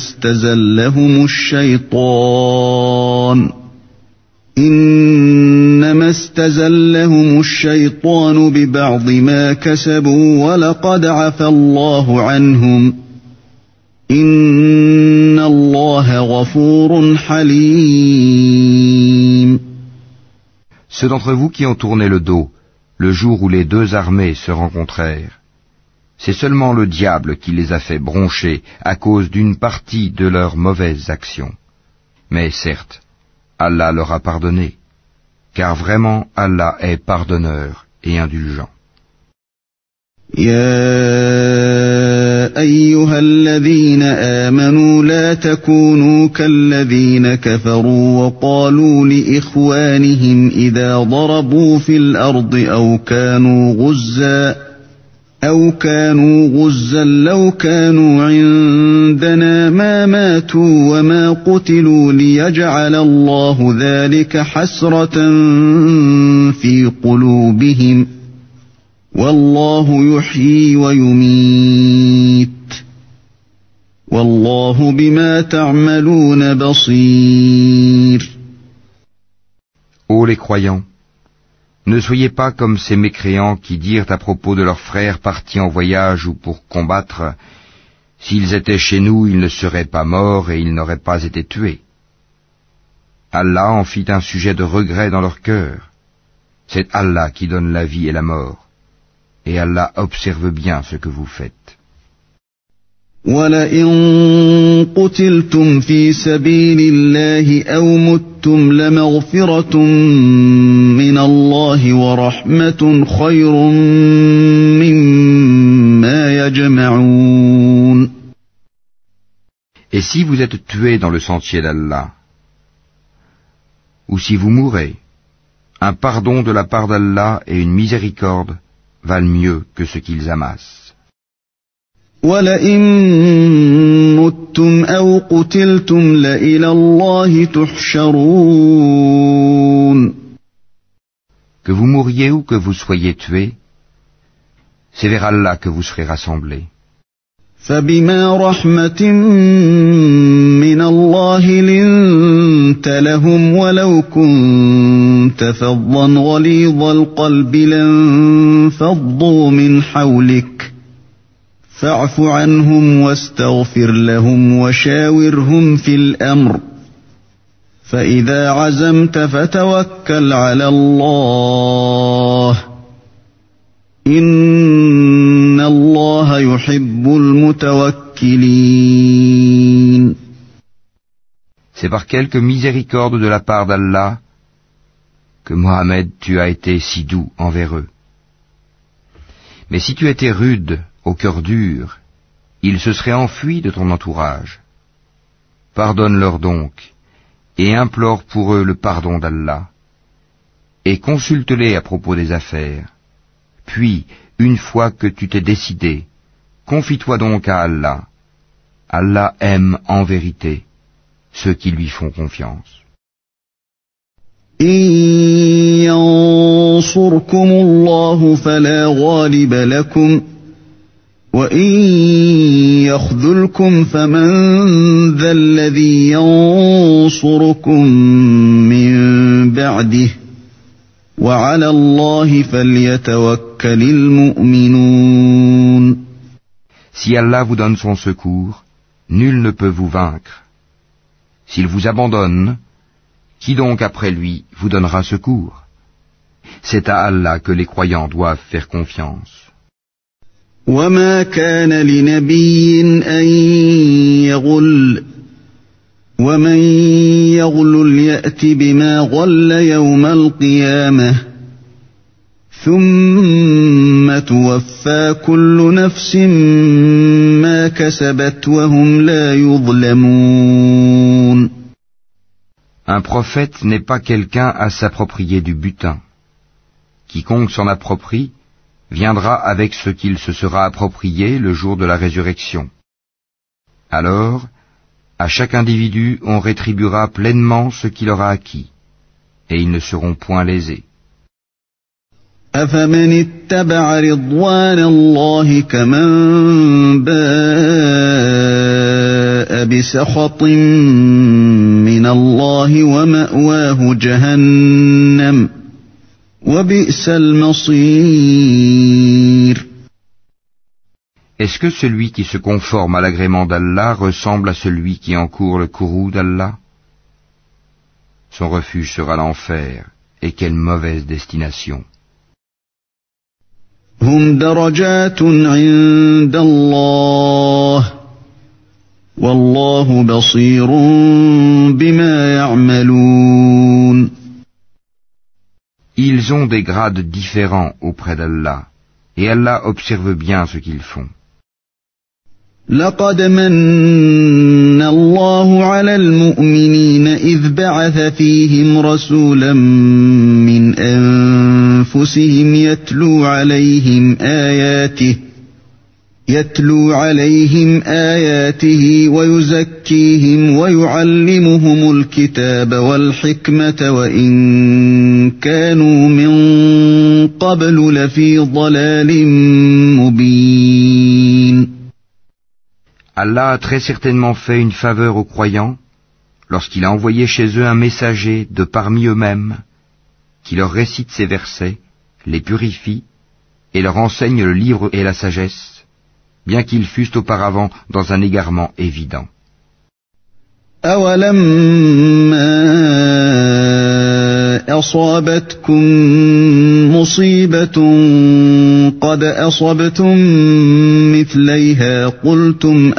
استزلهم الشيطان ببعض ما كسبوا ولقد عفى الله عنهم إن الله غفور حليم. Ceux d'entre vous qui ont tourné le dos, le jour où les deux armées se rencontrèrent, c'est seulement le diable qui les a fait broncher à cause d'une partie de leurs mauvaises actions. Mais certes, Allah leur a pardonné, car vraiment Allah est pardonneur et indulgent. يا أيها الذين آمنوا لا تكونوا كالذين كفروا وقالوا لإخوانهم إذا ضربوا في الأرض أو كانوا غزا لو كانوا عندنا ما ماتوا وما قتلوا ليجعل الله ذلك حسرة في قلوبهم والله يحيي ويميت والله بما تعملون بصير. Ô les croyants, ne soyez pas comme ces mécréants qui dirent à propos de leurs frères partis en voyage ou pour combattre, s'ils étaient chez nous, ils ne seraient pas morts et ils n'auraient pas été tués. Allah en fit un sujet de regret dans leur cœur. C'est Allah qui donne la vie et la mort. Et Allah observe bien ce que vous faites. وَلَئِن قُتِلْتُمْ فِي سَبِيلِ اللَّهِ أَوْ مُتُّمْ لَمَغْفِرَةٌ مِّنَ اللَّهِ وَرَحْمَةٌ خَيْرٌ مِّمَّا يَجْمَعُونَ. Et si vous êtes tués dans le sentier d'Allah, ou si vous mourrez, un pardon de la part d'Allah et une miséricorde valent mieux que ce qu'ils amassent. وَلَئِن مُتُّمْ أَوْ قُتِلْتُمْ لَإِلَى اللَّهِ تُحْشَرُونَ. Que vous mouriez ou que vous soyez tués, c'est vers Allah que vous serez rassemblés. فَبِمَا رَحْمَةٍ مِّنَ اللَّهِ لِنتَ لَهُمْ وَلَوْ كُنتَ فَظًّا غَلِيظَ الْقَلْبِ لَانفَضُّوا مِنْ حَوْلِكَ فَاعْفُ عَنْهُمْ وَاسْتَغْفِرْ لَهُمْ وَشَاوِرْهُمْ فِي الْأَمْرِ فَإِذَا عَزَمْتَ فَتَوَكَّلْ عَلَى اللَّهِ إِنَّ اللَّهَ يُحِبُّ الْمُتَوَكِّلِينَ. C'est par quelque miséricorde de la part d'Allah que Mohammed, tu as été si doux envers eux. Mais si tu étais rude, au cœur dur, ils se seraient enfuis de ton entourage. Pardonne-leur donc, et implore pour eux le pardon d'Allah, et consulte-les à propos des affaires. Puis, une fois que tu t'es décidé, confie-toi donc à Allah. Allah aime en vérité ceux qui lui font confiance. إِن يَنصُرْكُمُ اللَّهُ فَلَا غَالِبَ لَكُمْ وَإِن يَخْذُلْكُمْ فَمَن ذَا الَّذِي يَنصُرُكُم مِّن بَعْدِهِ وَعَلَى اللَّهِ فَلْيَتَوَكَّلِ الْمُؤْمِنُونَ. Si Allah vous donne son secours, nul ne peut vous vaincre. S'il vous abandonne, qui donc après lui vous donnera secours? C'est à Allah que les croyants doivent faire confiance. وَمَا كَانَ لِنَبِيٍّ أَن يَغُلَّ وَمَن يَغْلُلْ يَأْتِ بِمَا غَلَّ يَوْمَ الْقِيَامَةِ ثُمَّ تُوَفَّى كُلُّ نَفْسٍ مَا كَسَبَتْ وَهُمْ لَا يُظْلَمُونَ. Un prophète n'est pas quelqu'un à s'approprier du butin. Quiconque s'en approprie viendra avec ce qu'il se sera approprié le jour de la résurrection. Alors, à chaque individu on rétribuera pleinement ce qu'il aura acquis, et ils ne seront point lésés. أفمن اتبع رضوان الله كمن باء بسخط من الله ومأواه جهنم وبئس المصير. Est-ce que celui qui se conforme à l'agrément d'Allah ressemble à celui qui encourt le courroux d'Allah? Son refuge sera l'enfer, et quelle mauvaise destination. هم درجات عند الله والله بصير بما يعملون. Ils ont des grades différents auprès d'Allah, et Allah observe bien ce qu'ils font. لقد من الله على المؤمنين إذ بعث فيهم رسولا من أنفسهم يتلو عليهم آياته ويزكيهم ويعلمهم الكتاب والحكمة وإن كانوا من قبل لفي ضلال مبين. Allah a très certainement fait une faveur aux croyants lorsqu'il a envoyé chez eux un messager de parmi eux-mêmes qui leur récite ces versets, les purifie et leur enseigne le livre et la sagesse, bien qu'ils fussent auparavant dans un égarement évident. أصابتكم مصيبة قد أصبتم مثليها قلتم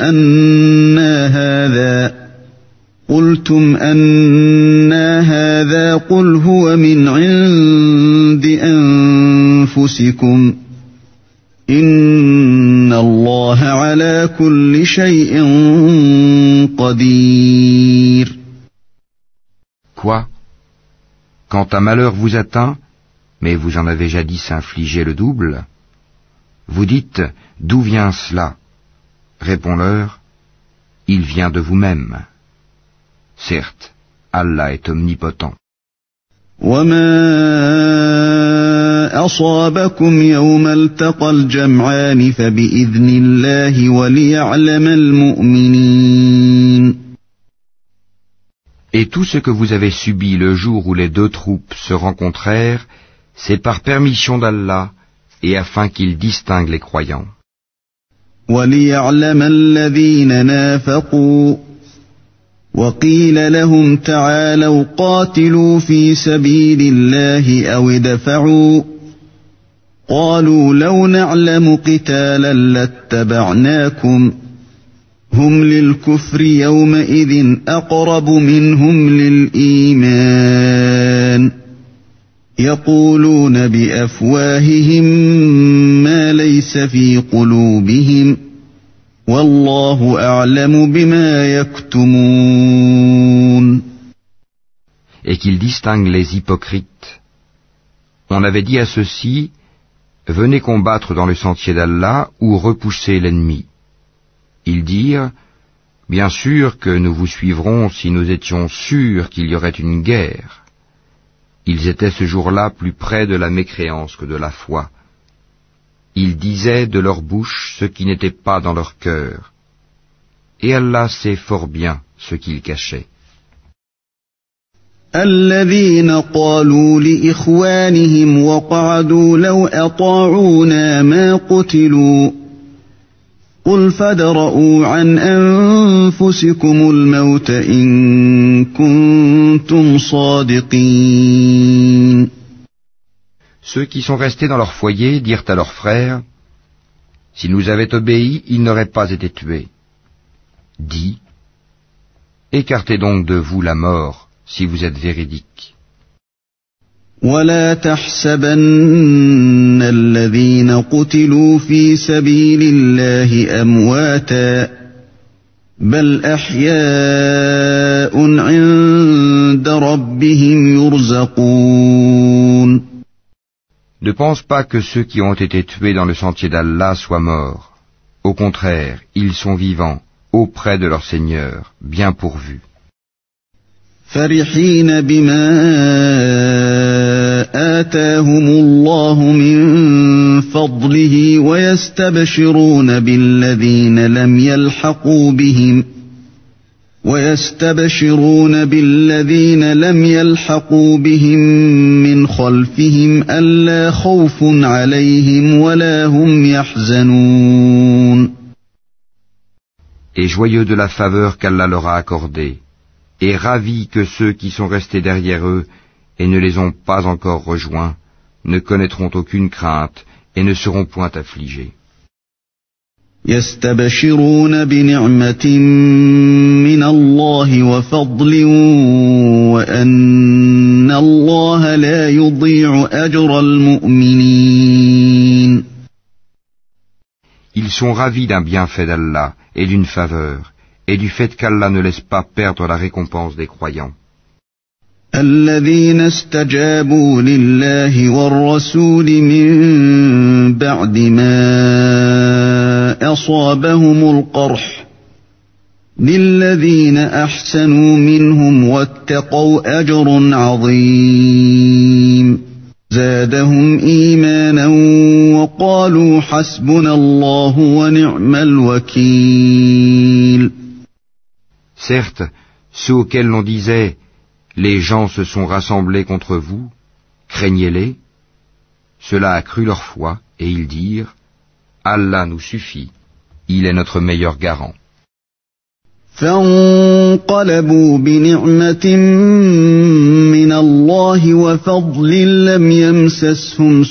أنى هذا قل هو من عند أنفسكم إن الله على كل شيء قدير. Quoi? Quand un malheur vous atteint, mais vous en avez jadis infligé le double, vous dites « D'où vient cela ?» Réponds-leur « Il vient de vous-même. » Certes, Allah est omnipotent. وَمَا أَصَابَكُمْ يَوْمَ الْتَقَى الْجَمْعَانِ فَبِإِذْنِ اللَّهِ وَلِيَعْلَمَ الْمُؤْمِنِينَ. Et tout ce que vous avez subi le jour où les deux troupes se rencontrèrent, c'est par permission d'Allah et afin qu'il distingue les croyants. وَلِيَعْلَمَ الَّذِينَ نَافَقُوا وَقِيلَ لَهُمْ تَعَالَوْا قَاتِلُوا فِي سَبِيلِ اللَّهِ أَوِ ادْفَعُوا قَالُوا لَوْ نَعْلَمُ قِتَالًا لَاتَّبَعْنَاكُمْ هم للكفر يومئذ أقرب منهم للإيمان يقولون بأفواههم ما ليس في قلوبهم والله أعلم بما يكتمون. Et qu'il distingue les hypocrites. On avait dit à ceux-ci, venez combattre dans le sentier d'Allah ou repoussez l'ennemi. Ils dirent, bien sûr que nous vous suivrons si nous étions sûrs qu'il y aurait une guerre. Ils étaient ce jour-là plus près de la mécréance que de la foi. Ils disaient de leur bouche ce qui n'était pas dans leur cœur. Et Allah sait fort bien ce qu'ils cachaient. الذين قالوا لإخوانهم وقعدوا لو أطاعونا ما قتلوا قل فادرءوا عن أنفسكم الموت إن كنتم صادقين. Ceux qui sont restés dans leur foyer dirent à leurs frères, s'ils nous avaient obéi, ils n'auraient pas été tués. Dis, écartez donc de vous la mort, si vous êtes véridiques. ولا تحسبن الذين قتلوا في سبيل الله أمواتا بل أحياء عند ربهم يرزقون. Ne pense pas que ceux qui ont été tués dans le sentier d'Allah soient morts. Au contraire, ils sont vivants, auprès de leur Seigneur, bien pourvus. فرحين بما آتاهم الله من فضله ويستبشرون بالذين لم يلحقوا بهم من خلفهم ألا خوف عليهم ولا هم يحزنون. Et joyeux de la faveur qu'Allah leur a accordée, et ravis que ceux qui sont restés derrière eux et ne les ont pas encore rejoints ne connaîtront aucune crainte et ne seront point affligés. يستبشرون بنعمة من الله وفضل وأن الله لا يضيع أجر المؤمنين. Ils sont ravis d'un bienfait d'Allah et d'une faveur, et du fait qu'Allah ne laisse pas perdre la récompense des croyants. الذين استجابوا لله والرسول من بعد ما أصابهم القرح للذين أحسنوا منهم واتقوا أجر عظيم زادهم إيمانا وقالوا حسبنا الله ونعم الوكيل. Certes, ceux auxquels l'on disait « Les gens se sont rassemblés contre vous, craignez-les », cela a cru leur foi, et ils dirent « Allah nous suffit, il est notre meilleur garant ». فانقلبوا بنعمة من الله وفضل لم يمسسهم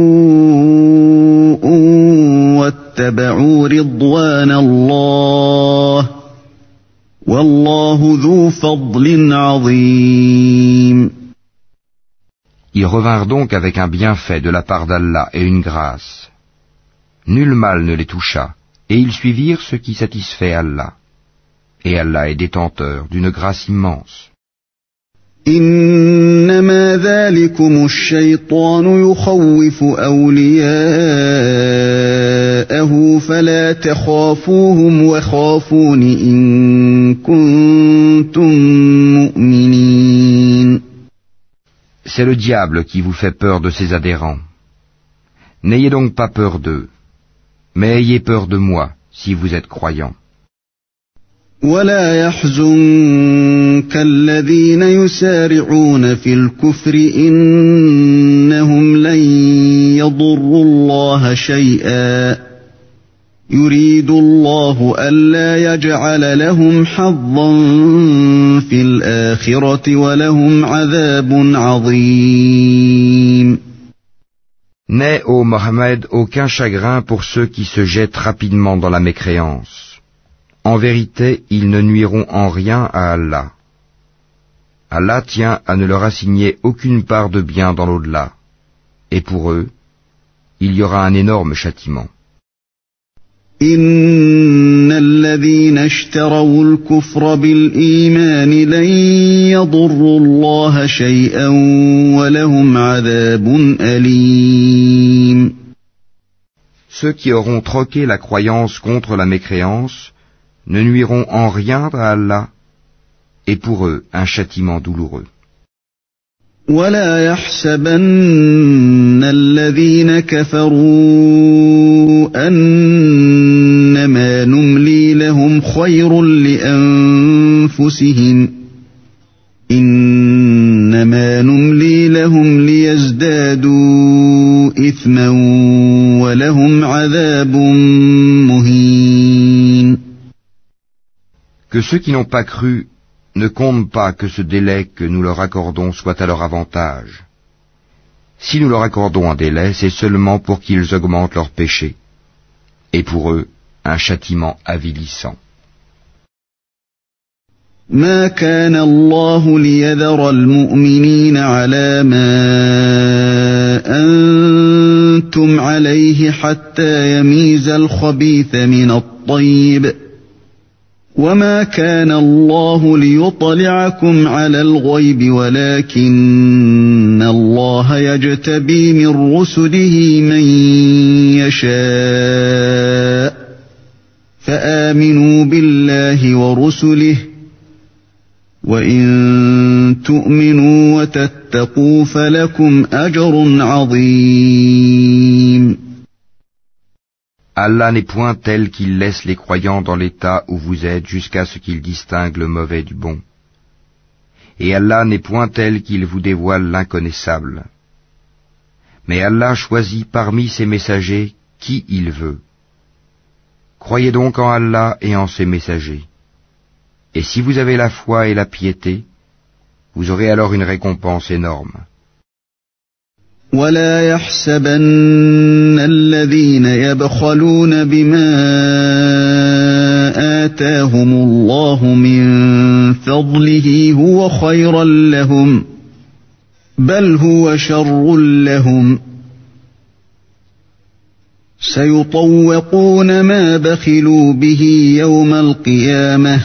سوء واتبعوا رضوان الله والله ذو فضل عظيم. Ils revinrent donc avec un bienfait de la part d'Allah et une grâce. Nul mal ne les toucha, et ils suivirent ce qui satisfait Allah. Et Allah est détenteur d'une grâce immense. إنما ذلكم الشيطان يخوف أولياءه فلا تخافوهم وخافون إن كنتم مؤمنين. C'est le diable qui vous fait peur de ses adhérents. N'ayez donc pas peur d'eux, mais ayez peur de moi si vous êtes croyants. ولا يحزنك الذين يسارعون في الكفر إنهم لن يضروا الله شيئا يريد الله ألا يجعل لهم حظا في الآخرة ولهم عذاب عظيم. N'aie, ô Mohammed, aucun chagrin pour ceux qui se jettent rapidement dans la mécréance. En vérité, ils ne nuiront en rien à Allah. Allah tient à ne leur assigner aucune part de bien dans l'au-delà. Et pour eux, il y aura un énorme châtiment. إن الذين اشتروا الكفر بالإيمان لن يضروا الله شيئا ولهم عذاب أليم. Ceux qui auront troqué la croyance contre la mécréance ne nuiront en rien à Allah, et pour eux un châtiment douloureux. ولا يحسبن الذين كفروا أنما نملي لهم خير لأنفسهم إنما نملي لهم ليزدادوا إثما ولهم عذاب مهين. Que ceux qui n'ont pas cru ne comptent pas que ce délai que nous leur accordons soit à leur avantage. Si nous leur accordons un délai, c'est seulement pour qu'ils augmentent leurs péchés, et pour eux, un châtiment avilissant. ما كان الله ليذر المؤمنين على ما أنتم عليه حتى يميز الخبيث من الطيب وما كان الله ليطلعكم على الغيب ولكن الله يجتبي من رسله من يشاء فأنتم فآمنوا بالله ورسله وإن تؤمنوا وتتقوا فلكم أجر عظيم. Allah n'est point tel qu'il laisse les croyants dans l'état où vous êtes jusqu'à ce qu'il distingue le mauvais du bon. Et Allah n'est point tel qu'il vous dévoile l'inconnaissable. Mais Allah choisit parmi ses messagers qui il veut. Croyez donc en Allah et en ses messagers. Et si vous avez la foi et la piété, vous aurez alors une récompense énorme. ولا يحسبن الذين يبخلون بما آتاهم الله من فضله هو خيرا لهم بل هو شر لهم سيطوقون ما بخلوا به يوم القيامة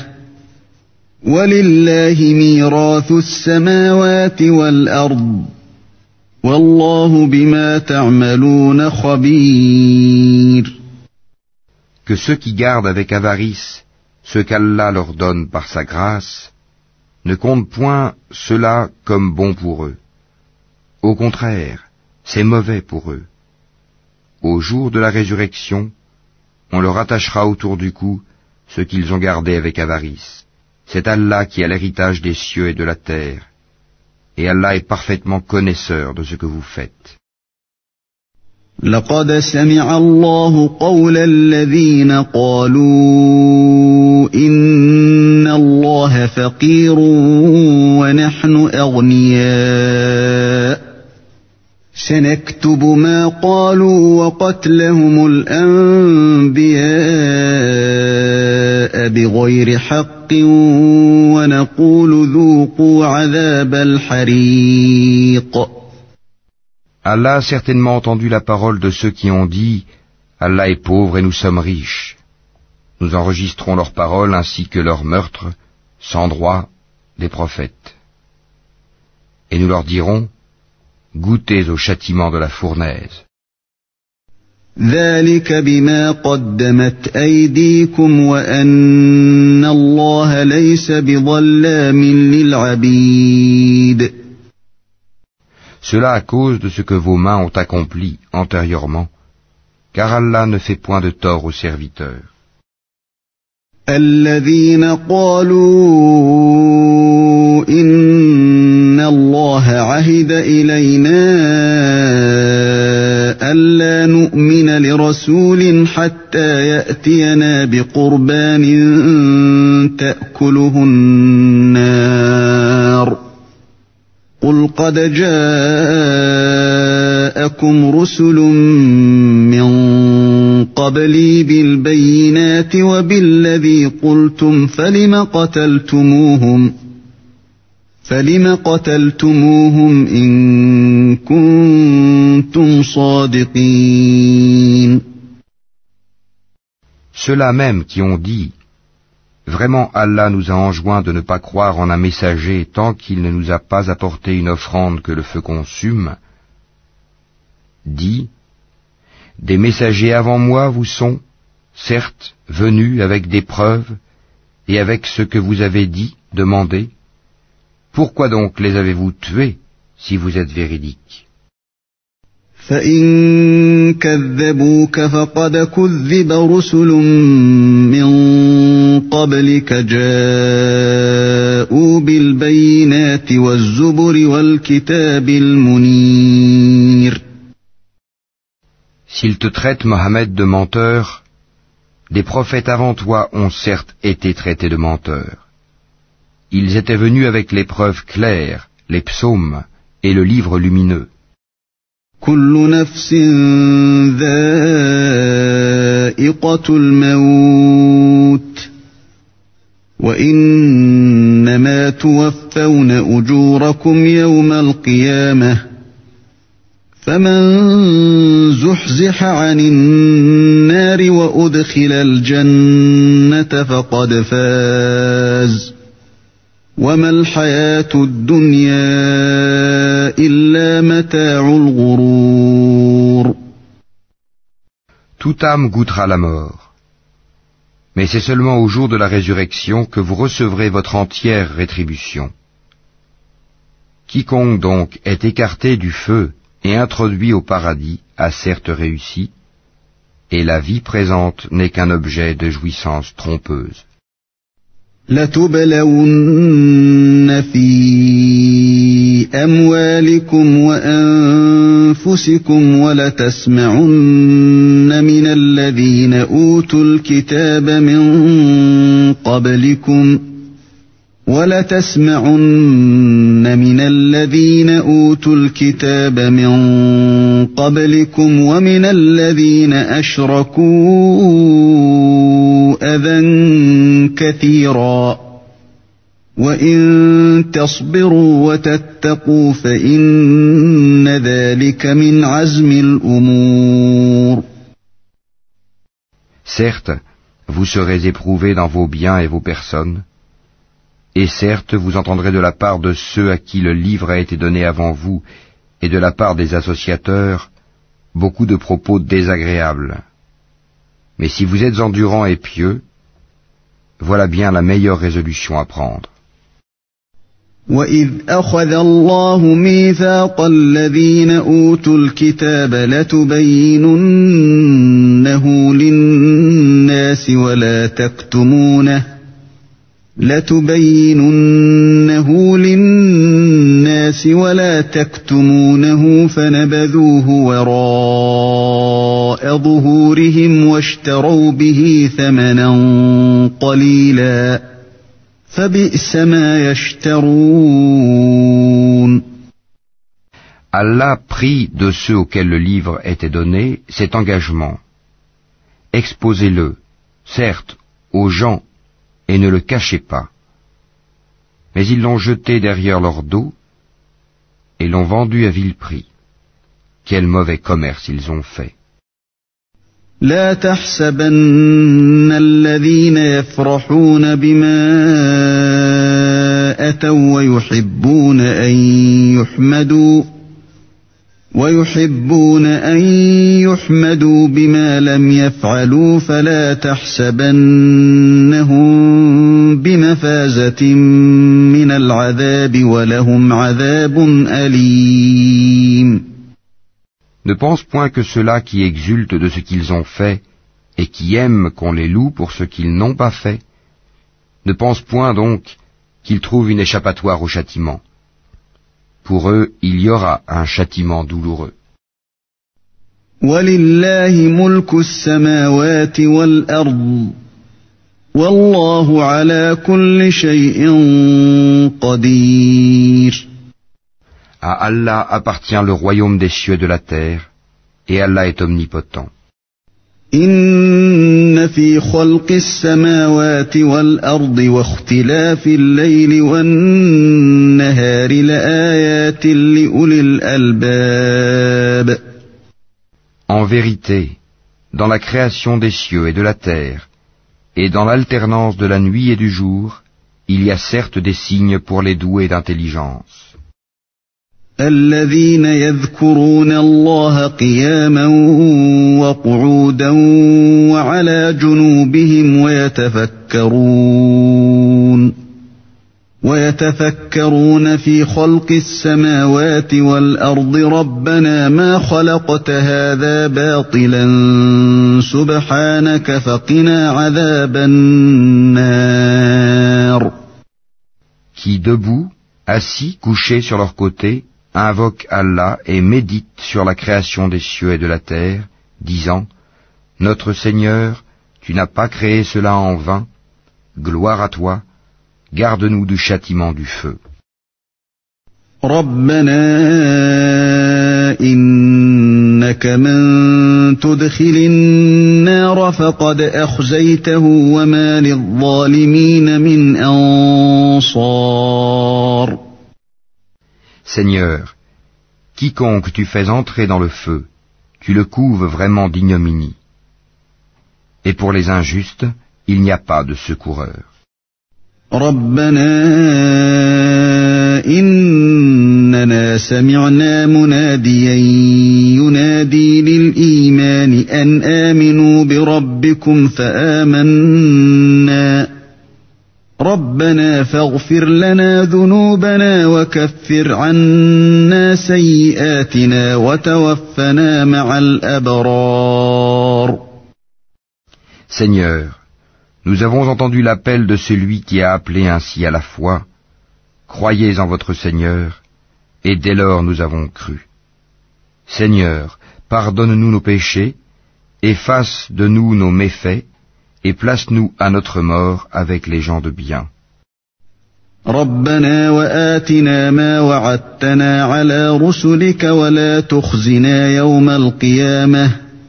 ولله ميراث السماوات والأرض والله بما تعملون خبير. Que ceux qui gardent avec avarice ce qu'Allah leur donne par sa grâce ne comptent point cela comme bon pour eux. Au contraire, c'est mauvais pour eux. Au jour de la résurrection, on leur attachera autour du cou ce qu'ils ont gardé avec avarice. C'est Allah qui a l'héritage des cieux et de la terre. Et Allah est parfaitement connaisseur de ce que vous faites. لقد سمع الله قول الذين قالوا إن الله فقير ونحن أغنياء سنكتب ما قالوا وقتلهم الأنبياء بغير حق ونقول ذوقوا عذاب الحريق. Allah a certainement entendu la parole de ceux qui ont dit « Allah est pauvre et nous sommes riches ». Nous enregistrons leurs paroles ainsi que leurs meurtres, sans droit, des prophètes. Et nous leur dirons « Goûtez au châtiment de la fournaise ». ذلك بما قدمت أيديكم وأن الله ليس بظلام للعبيد. Cela à cause de ce que vos mains ont accompli antérieurement, car Allah ne fait point de tort aux serviteurs. الذين قالوا إن الله عهد إلينا ألا نؤمن لرسول حتى يأتينا بقربان تأكله النار قل قد جاءكم رسل من قبلي بالبينات وبالذي قلتم فلم قتلتموهم إن كنتم صادقين. Ceux-là même qui ont dit « Vraiment Allah nous a enjoint de ne pas croire en un messager tant qu'il ne nous a pas apporté une offrande que le feu consume » dit « Des messagers avant moi vous sont, certes, venus avec des preuves et avec ce que vous avez dit, demandé. Pourquoi donc les avez-vous tués si vous êtes véridiques ? فإن كذبوك فقد كذب رسل من قبلك جاءوا بالبينات والزبر والكتاب المنير. S'ils te traitent, Mohammed, de menteur, des prophètes avant toi ont certes été traités de menteurs. Ils étaient venus avec les preuves claires, les psaumes et le livre lumineux. كل نفس ذائقة الموت وإنما توفون أجوركم يوم القيامة فمن زحزح عن النار وأدخل الجنة فقد فاز وما الحياة الدنيا إلا متاع الغرور. Toute âme goûtera la mort. Mais c'est seulement au jour de la résurrection que vous recevrez votre entière rétribution. Quiconque donc est écarté du feu et introduit au paradis a certes réussi, et la vie présente n'est qu'un objet de jouissance trompeuse. لتبلون في أموالكم وأنفسكم ولتسمعن من الذين أوتوا الكتاب من قبلكم ومن الذين أشركوا أذى كثيرا وإن تصبروا وتتقوا فإن ذلك من عزم الأمور. Certes, vous serez éprouvés dans vos biens et vos personnes, et certes vous entendrez de la part de ceux à qui le livre a été donné avant vous, et de la part des associateurs, beaucoup de propos désagréables. Mais si vous êtes endurants et pieux, voilà bien la meilleure résolution à prendre. وَإِذْ أَخَذَ اللَّهُ مِيثَاقَ الَّذِينَ أُوتُوا الْكِتَابَ لَتُبَيِّنُنَّهُ لِلنَّاسِ وَلَا تَكْتُمُونَهُ فَنَبَذُوهُ وَرَاءَ ظُهُورِهِمْ وَاشْتَرَوْا بِهِ ثَمَنًا قَلِيلًا فَبِئْسَ مَا يَشْتَرُونَ. Allah prit de ceux auxquels le livre était donné cet engagement. Exposez-le, certes, aux gens, et ne le cachez pas. Mais ils l'ont jeté derrière leur dos et l'ont vendu à vil prix. Quel mauvais commerce ils ont fait. لا تحسبن الذين يفرحون بما أتوا ويحبون أن يحمدوا بما لم يفعلوا فلا تحسبنهم بمفازة من العذاب ولهم عذاب أليم. Ne pense point que ceux-là qui exultent de ce qu'ils ont fait et qui aiment qu'on les loue pour ce qu'ils n'ont pas fait, ne pense point donc qu'ils trouvent une échappatoire au châtiment. Pour eux, il y aura un châtiment douloureux. وَلِلَّهِ مُلْكُ السَّمَاوَاتِ وَالْأَرْضِ وَاللَّهُ عَلَى كُلِّ شَيْءٍ قَدِيرٌ. À Allah appartient le royaume des cieux et de la terre, et Allah est omnipotent. إِنَّ فِي خَلْقِ السَّمَاوَاتِ وَالْأَرْضِ وَاخْتِلَافِ اللَّيْلِ وَالنَّهَارِ لَآيَاتٍ لِأُولِي الْأَلْبَابِ. En vérité, dans la création des cieux et de la terre, et dans l'alternance de la nuit et du jour, il y a certes des signes pour les doués d'intelligence. الذين يذكرون الله قياما وقعودا وعلى جنوبهم ويتفكرون في خلق السماوات والأرض ربنا ما خلقت هذا باطلا سبحانك فقنا عذاب النار. Qui debout, assis, couchés sur leur côté, invoquent Allah et méditent sur la création des cieux et de la terre, disant « Notre Seigneur, tu n'as pas créé cela en vain, gloire à toi, garde-nous du châtiment du feu. » رَبَّنَا إِنَّكَ مَن تُدْخِلِ النَّارَ فَقَدْ أَخْزَيْتَهُ وَمَا لِلظَّالِمِينَ مِنْ أَنصَارٍ. Seigneur, quiconque tu fais entrer dans le feu, tu le couves vraiment d'ignominie. Et pour les injustes, il n'y a pas de secoureur. رَبَّنَا إِنَّنَا سَمِعْنَا مُنَادِيًا يُنَادِي لِلْإِيمَانِ أَنْ آمِنُوا آمنوا بربكم فآمنا ربنا فاغفر لنا ذنوبنا وكفر عنا سيئاتنا وتوفنا مع الأبرار. Seigneur, nous avons entendu l'appel de celui qui a appelé ainsi à la foi. Croyez en votre Seigneur, et dès lors nous avons cru. Seigneur, pardonne-nous nos péchés, efface de nous nos méfaits, et place-nous à notre mort avec les gens de bien. ربنا وآتنا ما وعدتنا على رسلك ولا تخزنا يوم القيامة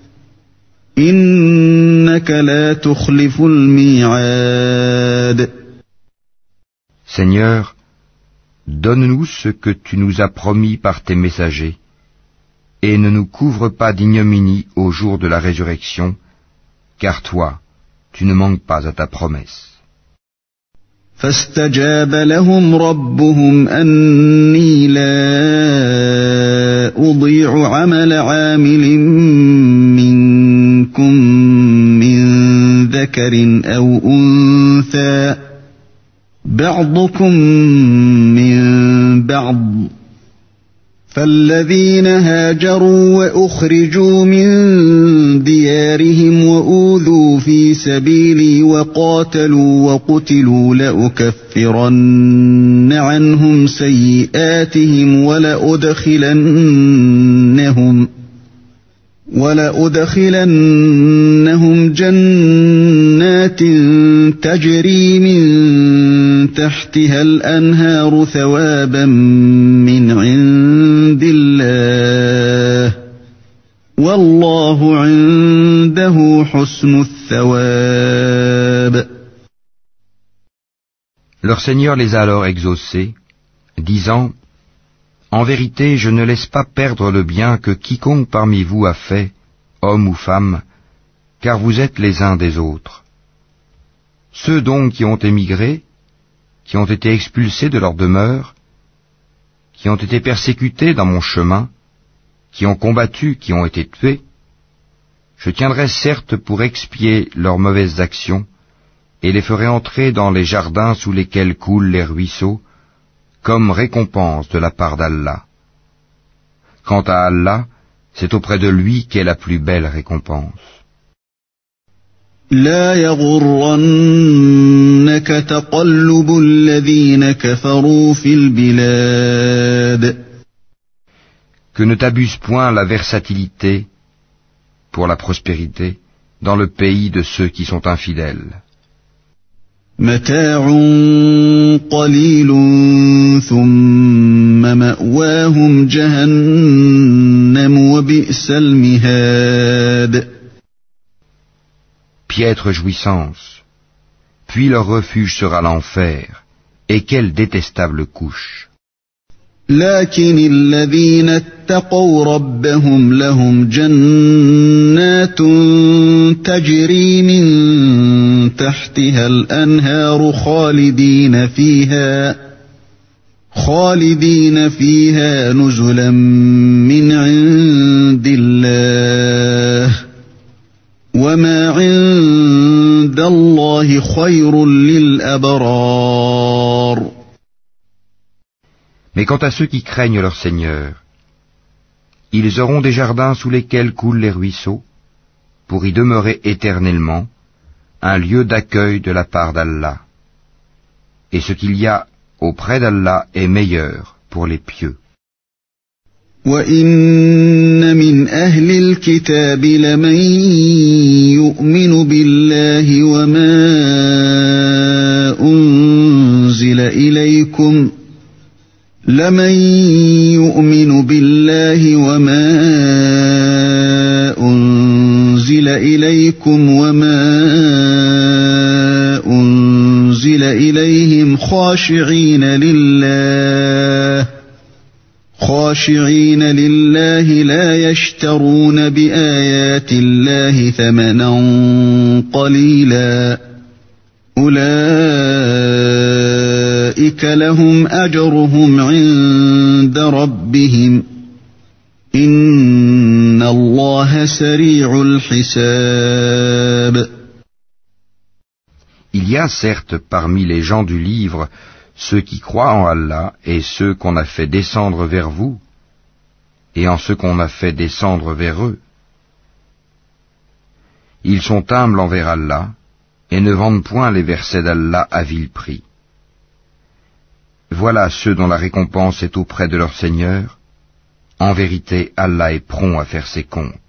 إنك لا تخلف الميعاد. Seigneur, donne-nous ce que tu nous as promis par tes messagers, et ne nous couvre pas d'ignominie au jour de la résurrection, car toi, tu ne manques pas à ta promesse. فاستجاب لهم ربهم أني لا أضيع عمل عامل منكم من ذكر أو أنثى بعضكم من بعض فالذين هاجروا وأخرجوا من ديارهم وأوذوا في سبيلي وقاتلوا وقتلوا لأكفرن عنهم سيئاتهم ولأدخلنهم جنات تجري من تحتها الأنهار ثوابا من عند الله والله عنده حسن الثواب. Leur Seigneur les a alors exaucés, disant: En vérité, je ne laisse pas perdre le bien que quiconque parmi vous a fait, homme ou femme, car vous êtes les uns des autres. Ceux donc qui ont émigré, qui ont été expulsés de leur demeure, qui ont été persécutés dans mon chemin, qui ont combattu, qui ont été tués, je tiendrai certes pour expier leurs mauvaises actions, et les ferai entrer dans les jardins sous lesquels coulent les ruisseaux, comme récompense de la part d'Allah. Quant à Allah, c'est auprès de lui qu'est la plus belle récompense. لا يغرنك تقلب الذين كفروا في البلاد. Que ne t'abuse point la versatilité pour la prospérité dans le pays de ceux qui sont infidèles. متاع قليل ثم مأواهم جهنم وبئس المهاد. Piètre jouissance, puis leur refuge sera l'enfer, et quelle détestable couche. لكن الذين اتقوا ربهم لهم جنات تجري من تحتها الأنهار خالدين فيها نزلا من عند الله وما عند الله خير للأبرار. Mais quant à ceux qui craignent leur Seigneur, ils auront des jardins sous lesquels coulent les ruisseaux, pour y demeurer éternellement, un lieu d'accueil de la part d'Allah. Et ce qu'il y a auprès d'Allah est meilleur pour les pieux. وَإِنَّ مِنْ أَهْلِ الْكِتَابِ لَمَنْ يُؤْمِنُ بِاللَّهِ وَمَا أُنْزِلَ إِلَيْكُمْ وَمَا أُنْزِلَ إِلَيْهِمْ خاشعين لله لا يشترون بآيات الله ثمنا قليلا أولئك لهم أجرهم عند ربهم إن الله سريع الحساب. Il y a certes parmi les gens du livre ceux qui croient en Allah et ceux qu'on a fait descendre vers vous, et en ceux qu'on a fait descendre vers eux. Ils sont humbles envers Allah, et ne vendent point les versets d'Allah à vil prix. Voilà ceux dont la récompense est auprès de leur Seigneur. En vérité, Allah est prompt à faire ses comptes.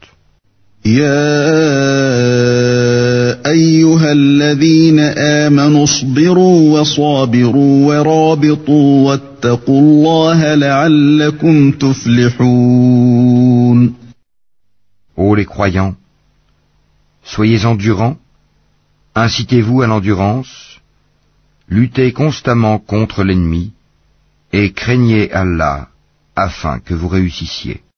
أيها الذين آمنوا اصبروا وصابروا ورابطوا واتقوا الله لعلكم تفلحون. Ô les croyants, soyez endurants, incitez-vous à l'endurance, luttez constamment contre l'ennemi et craignez Allah afin que vous réussissiez.